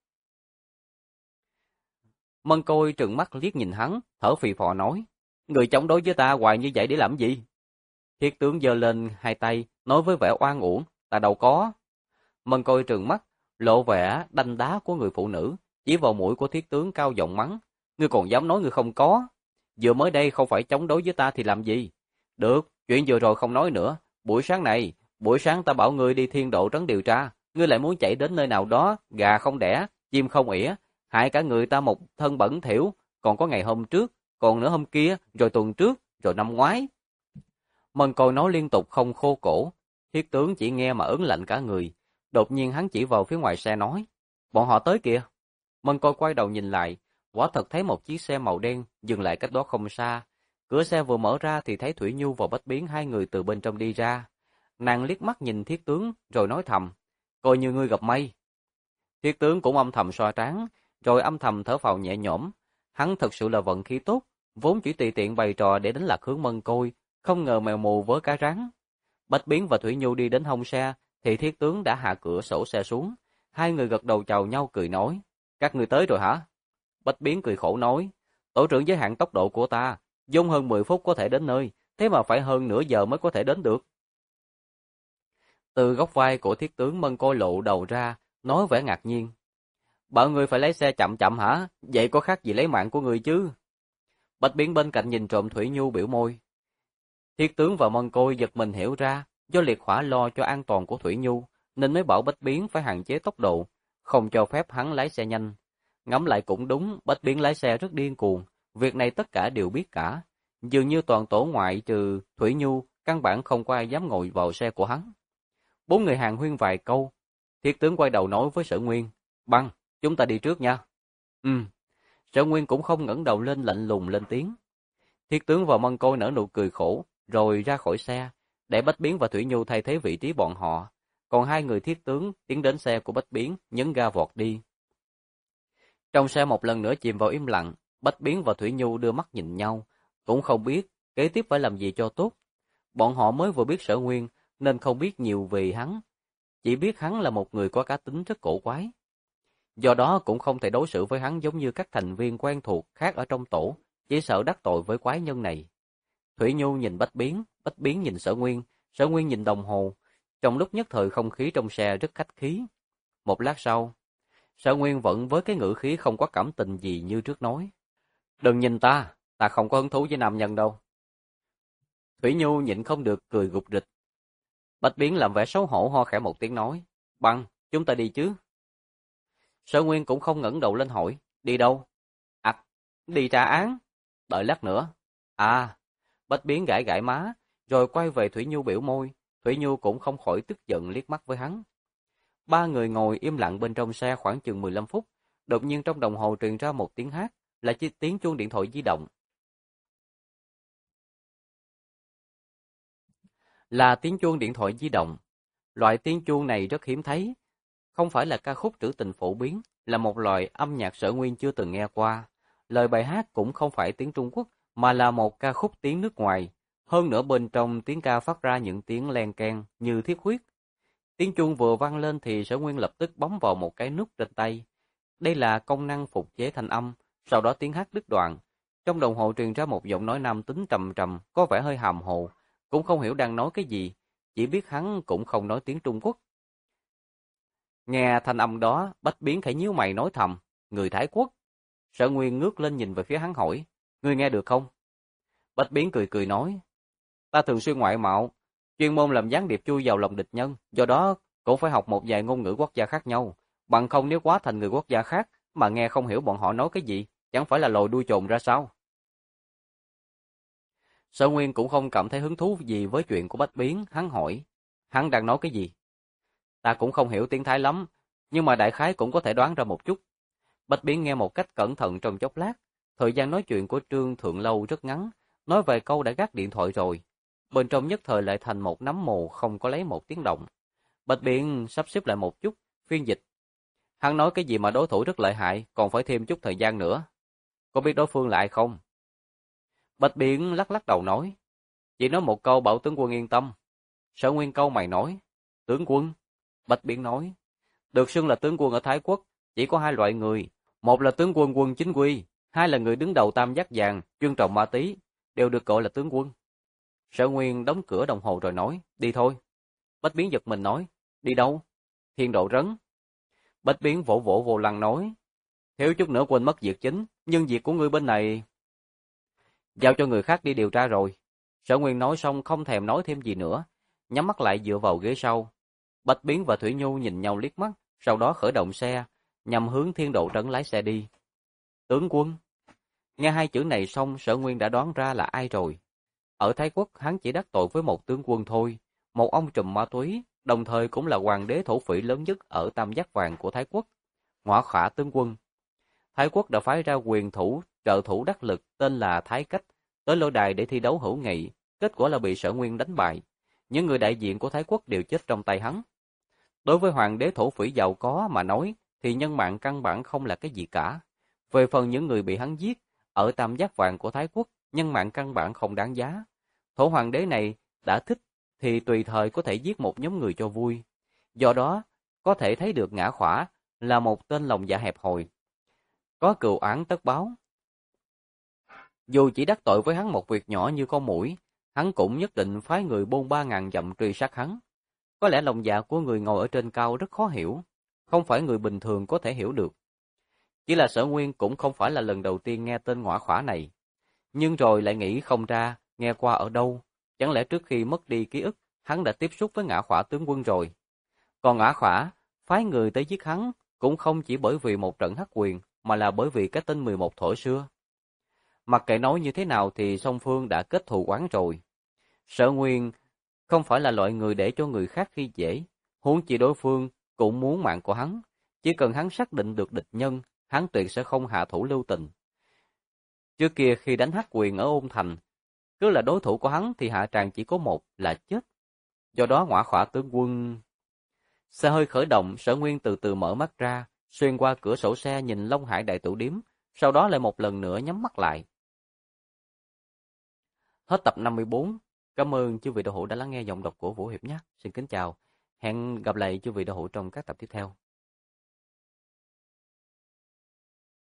Mân Côi trừng mắt liếc nhìn hắn, thở phì phò nói, người chống đối với ta hoài như vậy để làm gì? Thiết tướng giơ lên hai tay, nói với vẻ oan uổng, ta đâu có. Mân Côi trừng mắt, lộ vẻ đanh đá của người phụ nữ, chỉ vào mũi của thiết tướng cao giọng mắng, ngươi còn dám nói ngươi không có? Vừa mới đây không phải chống đối với ta thì làm gì? Được, chuyện vừa rồi không nói nữa, buổi sáng ta bảo ngươi đi Thiên Độ trấn điều tra, ngươi lại muốn chạy đến nơi nào đó, gà không đẻ, chim không ỉa, hại cả người ta một thân bẩn thỉu, còn có ngày hôm trước, còn nữa hôm kia, rồi tuần trước, rồi năm ngoái. Mân Côi nói liên tục không khô cổ, thiết tướng chỉ nghe mà ớn lạnh cả người. Đột nhiên hắn chỉ vào phía ngoài xe nói, bọn họ tới kìa. Mân Côi quay đầu nhìn lại, quả thật thấy một chiếc xe màu đen dừng lại cách đó không xa. Cửa xe vừa mở ra thì thấy Thủy Nhu và Bách Biến hai người từ bên trong đi ra. Nàng liếc mắt nhìn thiết tướng rồi nói thầm, coi như ngươi gặp may. Thiết tướng cũng âm thầm xoa trán, rồi âm thầm thở phào nhẹ nhõm. Hắn thật sự là vận khí tốt, vốn chỉ tùy tiện bày trò để đánh lạc hướng Mân Côi, không ngờ mèo mù với cá rắn. Bách Biến và Thủy Nhu đi đến hông xe, thì thiết tướng đã hạ cửa sổ xe xuống. Hai người gật đầu chào nhau cười nói, các người tới rồi hả? Bách Biến cười khổ nói, tổ trưởng giới hạn tốc độ của ta, dung hơn 10 phút có thể đến nơi, thế mà phải hơn nửa giờ mới có thể đến được. Từ góc vai của thiết tướng Mân Côi lộ đầu ra, nói vẻ ngạc nhiên. Bảo người phải lấy xe chậm chậm hả? Vậy có khác gì lấy mạng của người chứ? Bách Biến bên cạnh nhìn trộm Thủy Nhu biểu môi. Thiết tướng và Mân Côi giật mình hiểu ra, do liệt hỏa lo cho an toàn của Thủy Nhu, nên mới bảo Bách Biến phải hạn chế tốc độ, không cho phép hắn lái xe nhanh. Ngẫm lại cũng đúng, Bách Biến lái xe rất điên cuồng, việc này tất cả đều biết cả. Dường như toàn tổ ngoại trừ Thủy Nhu, căn bản không có ai dám ngồi vào xe của hắn. Bốn người hàn huyên vài câu, thiết tướng quay đầu nói với Sở Nguyên, Băng, chúng ta đi trước nha. Sở Nguyên cũng không ngẩng đầu lên lạnh lùng lên tiếng. Thiết tướng và Mân Côi nở nụ cười khổ, rồi ra khỏi xe, để Bách Biến và Thủy Nhu thay thế vị trí bọn họ. Còn hai người thiết tướng tiến đến xe của Bách Biến, nhấn ga vọt đi. Trong xe một lần nữa chìm vào im lặng, Bách Biến và Thủy Nhu đưa mắt nhìn nhau, cũng không biết kế tiếp phải làm gì cho tốt. Bọn họ mới vừa biết Sở Nguyên, nên không biết nhiều về hắn, chỉ biết hắn là một người có cá tính rất cổ quái. Do đó cũng không thể đối xử với hắn giống như các thành viên quen thuộc khác ở trong tổ, chỉ sợ đắc tội với quái nhân này. Thủy Nhu nhìn Bách Biến nhìn Sở Nguyên nhìn đồng hồ. Trong lúc nhất thời không khí trong xe rất khách khí. Một lát sau, Sở Nguyên vẫn với cái ngữ khí không có cảm tình gì như trước nói. Đừng nhìn ta không có hứng thú với nam nhân đâu. Thủy Nhu nhịn không được cười gục rịch. Bách Biến làm vẻ xấu hổ ho khẽ một tiếng nói. Băng, chúng ta đi chứ. Sở Nguyên cũng không ngẩng đầu lên hỏi. Đi đâu? À, đi tra án. Đợi lát nữa. À, Bách Biến gãi gãi má, rồi quay về Thủy Nhu biểu môi. Thủy Nhu cũng không khỏi tức giận liếc mắt với hắn. Ba người ngồi im lặng bên trong xe khoảng chừng 15 phút. Đột nhiên trong đồng hồ truyền ra một tiếng hát, là tiếng chuông điện thoại di động. Là tiếng chuông điện thoại di động. Loại tiếng chuông này rất hiếm thấy. Không phải là ca khúc trữ tình phổ biến, là một loại âm nhạc Sở Nguyên chưa từng nghe qua. Lời bài hát cũng không phải tiếng Trung Quốc, mà là một ca khúc tiếng nước ngoài. Hơn nữa bên trong tiếng ca phát ra những tiếng len keng như thiết huyết. Tiếng chuông vừa vang lên thì Sở Nguyên lập tức bấm vào một cái nút trên tay. Đây là công năng phục chế thanh âm, sau đó tiếng hát đứt đoạn. Trong đồng hồ truyền ra một giọng nói nam tính trầm trầm, có vẻ hơi hàm hồ, cũng không hiểu đang nói cái gì, chỉ biết hắn cũng không nói tiếng Trung Quốc. Nghe thanh âm đó, Bách Biến khẽ nhíu mày nói thầm, người Thái Quốc. Sở Nguyên ngước lên nhìn về phía hắn hỏi, ngươi nghe được không? Bách Biến cười cười nói, ta thường xuyên ngoại mạo, chuyên môn làm gián điệp chui vào lòng địch nhân, do đó cũng phải học một vài ngôn ngữ quốc gia khác nhau. Bằng không nếu quá thành người quốc gia khác mà nghe không hiểu bọn họ nói cái gì, chẳng phải là lồi đuôi chồn ra sao? Sở Nguyên cũng không cảm thấy hứng thú gì với chuyện của Bách Biến, hắn hỏi. Hắn đang nói cái gì? Ta cũng không hiểu tiếng Thái lắm, nhưng mà đại khái cũng có thể đoán ra một chút. Bách Biến nghe một cách cẩn thận trong chốc lát, thời gian nói chuyện của Trương Thượng Lâu rất ngắn, nói vài câu đã gác điện thoại rồi. Bên trong nhất thời lại thành một nắm mồ không có lấy một tiếng động. Bách Biến sắp xếp lại một chút, phiên dịch. Hắn nói cái gì mà đối thủ rất lợi hại, còn phải thêm chút thời gian nữa. Có biết đối phương là ai không? Bách Biến lắc lắc đầu nói. Chỉ nói một câu bảo tướng quân yên tâm. Sở Nguyên câu mày nói. Tướng quân? Bách Biến nói. Được xưng là tướng quân ở Thái Quốc, chỉ có hai loại người. Một là tướng quân quân chính quy, hai là người đứng đầu tam giác vàng, chuyên trồng ma túy, đều được gọi là tướng quân. Sở Nguyên đóng cửa đồng hồ rồi nói. Đi thôi. Bách Biến giật mình nói. Đi đâu? Thiên Độ Trấn. Bách Biến vỗ vỗ vô lăng nói. Thiếu chút nữa quên mất việc chính, nhưng việc của ngươi bên này giao cho người khác đi điều tra rồi. Sở Nguyên nói xong không thèm nói thêm gì nữa, nhắm mắt lại dựa vào ghế sau. Bách Biến và Thủy Nhu nhìn nhau liếc mắt, sau đó khởi động xe, nhằm hướng Thiên Độ Trấn lái xe đi. Tướng quân. Nghe hai chữ này xong, Sở Nguyên đã đoán ra là ai rồi. Ở Thái Quốc hắn chỉ đắc tội với một tướng quân thôi, một ông trùm ma túy, đồng thời cũng là hoàng đế thổ phỉ lớn nhất ở Tam Giác Vàng của Thái Quốc, Ngõa Khả tướng quân. Thái Quốc đã phái ra quyền thủ, trợ thủ đắc lực tên là Thái Cách tới lôi đài để thi đấu hữu nghị, kết quả là bị Sở Nguyên đánh bại. Những người đại diện của Thái Quốc đều chết trong tay hắn. Đối với hoàng đế thổ phỉ giàu có mà nói, thì nhân mạng căn bản không là cái gì cả. Về phần những người bị hắn giết, ở Tam Giác Vàng của Thái Quốc, nhân mạng căn bản không đáng giá. Thổ hoàng đế này đã thích thì tùy thời có thể giết một nhóm người cho vui. Do đó, có thể thấy được Ngã Khỏa là một tên lòng dạ hẹp hòi. Có cừu oán tất báo. Dù chỉ đắc tội với hắn một việc nhỏ như con muỗi, hắn cũng nhất định phái người bôn 3.000 dặm truy sát hắn. Có lẽ lòng dạ của người ngồi ở trên cao rất khó hiểu, không phải người bình thường có thể hiểu được. Chỉ là Sở Nguyên cũng không phải là lần đầu tiên nghe tên Ngõa Khỏa này, nhưng rồi lại nghĩ không ra nghe qua ở đâu, chẳng lẽ trước khi mất đi ký ức, hắn đã tiếp xúc với Ngã Khỏa tướng quân rồi. Còn Ngã Khỏa phái người tới giết hắn cũng không chỉ bởi vì một trận hắc quyền, mà là bởi vì cái tên 11 thổi xưa. Mặc kệ nói như thế nào thì song phương đã kết thù oán rồi. Sở Nguyên không phải là loại người để cho người khác khi dễ, huống chi đối phương cũng muốn mạng của hắn. Chỉ cần hắn xác định được địch nhân, hắn tuyệt sẽ không hạ thủ lưu tình. Trước kia khi đánh hắc quyền ở Ôn Thành, cứ là đối thủ của hắn thì hạ tràng chỉ có một là chết. Do đó Ngõa Khỏa tướng quân... Xe hơi khởi động, Sở Nguyên từ từ mở mắt ra, xuyên qua cửa sổ xe nhìn Long Hải Đại Tử Điếm, sau đó lại một lần nữa nhắm mắt lại. Hết tập 54. Cảm ơn chư vị đạo hữu đã lắng nghe giọng đọc của Vũ Hiệp nhé. Xin kính chào. Hẹn gặp lại chư vị đạo hữu trong các tập tiếp theo.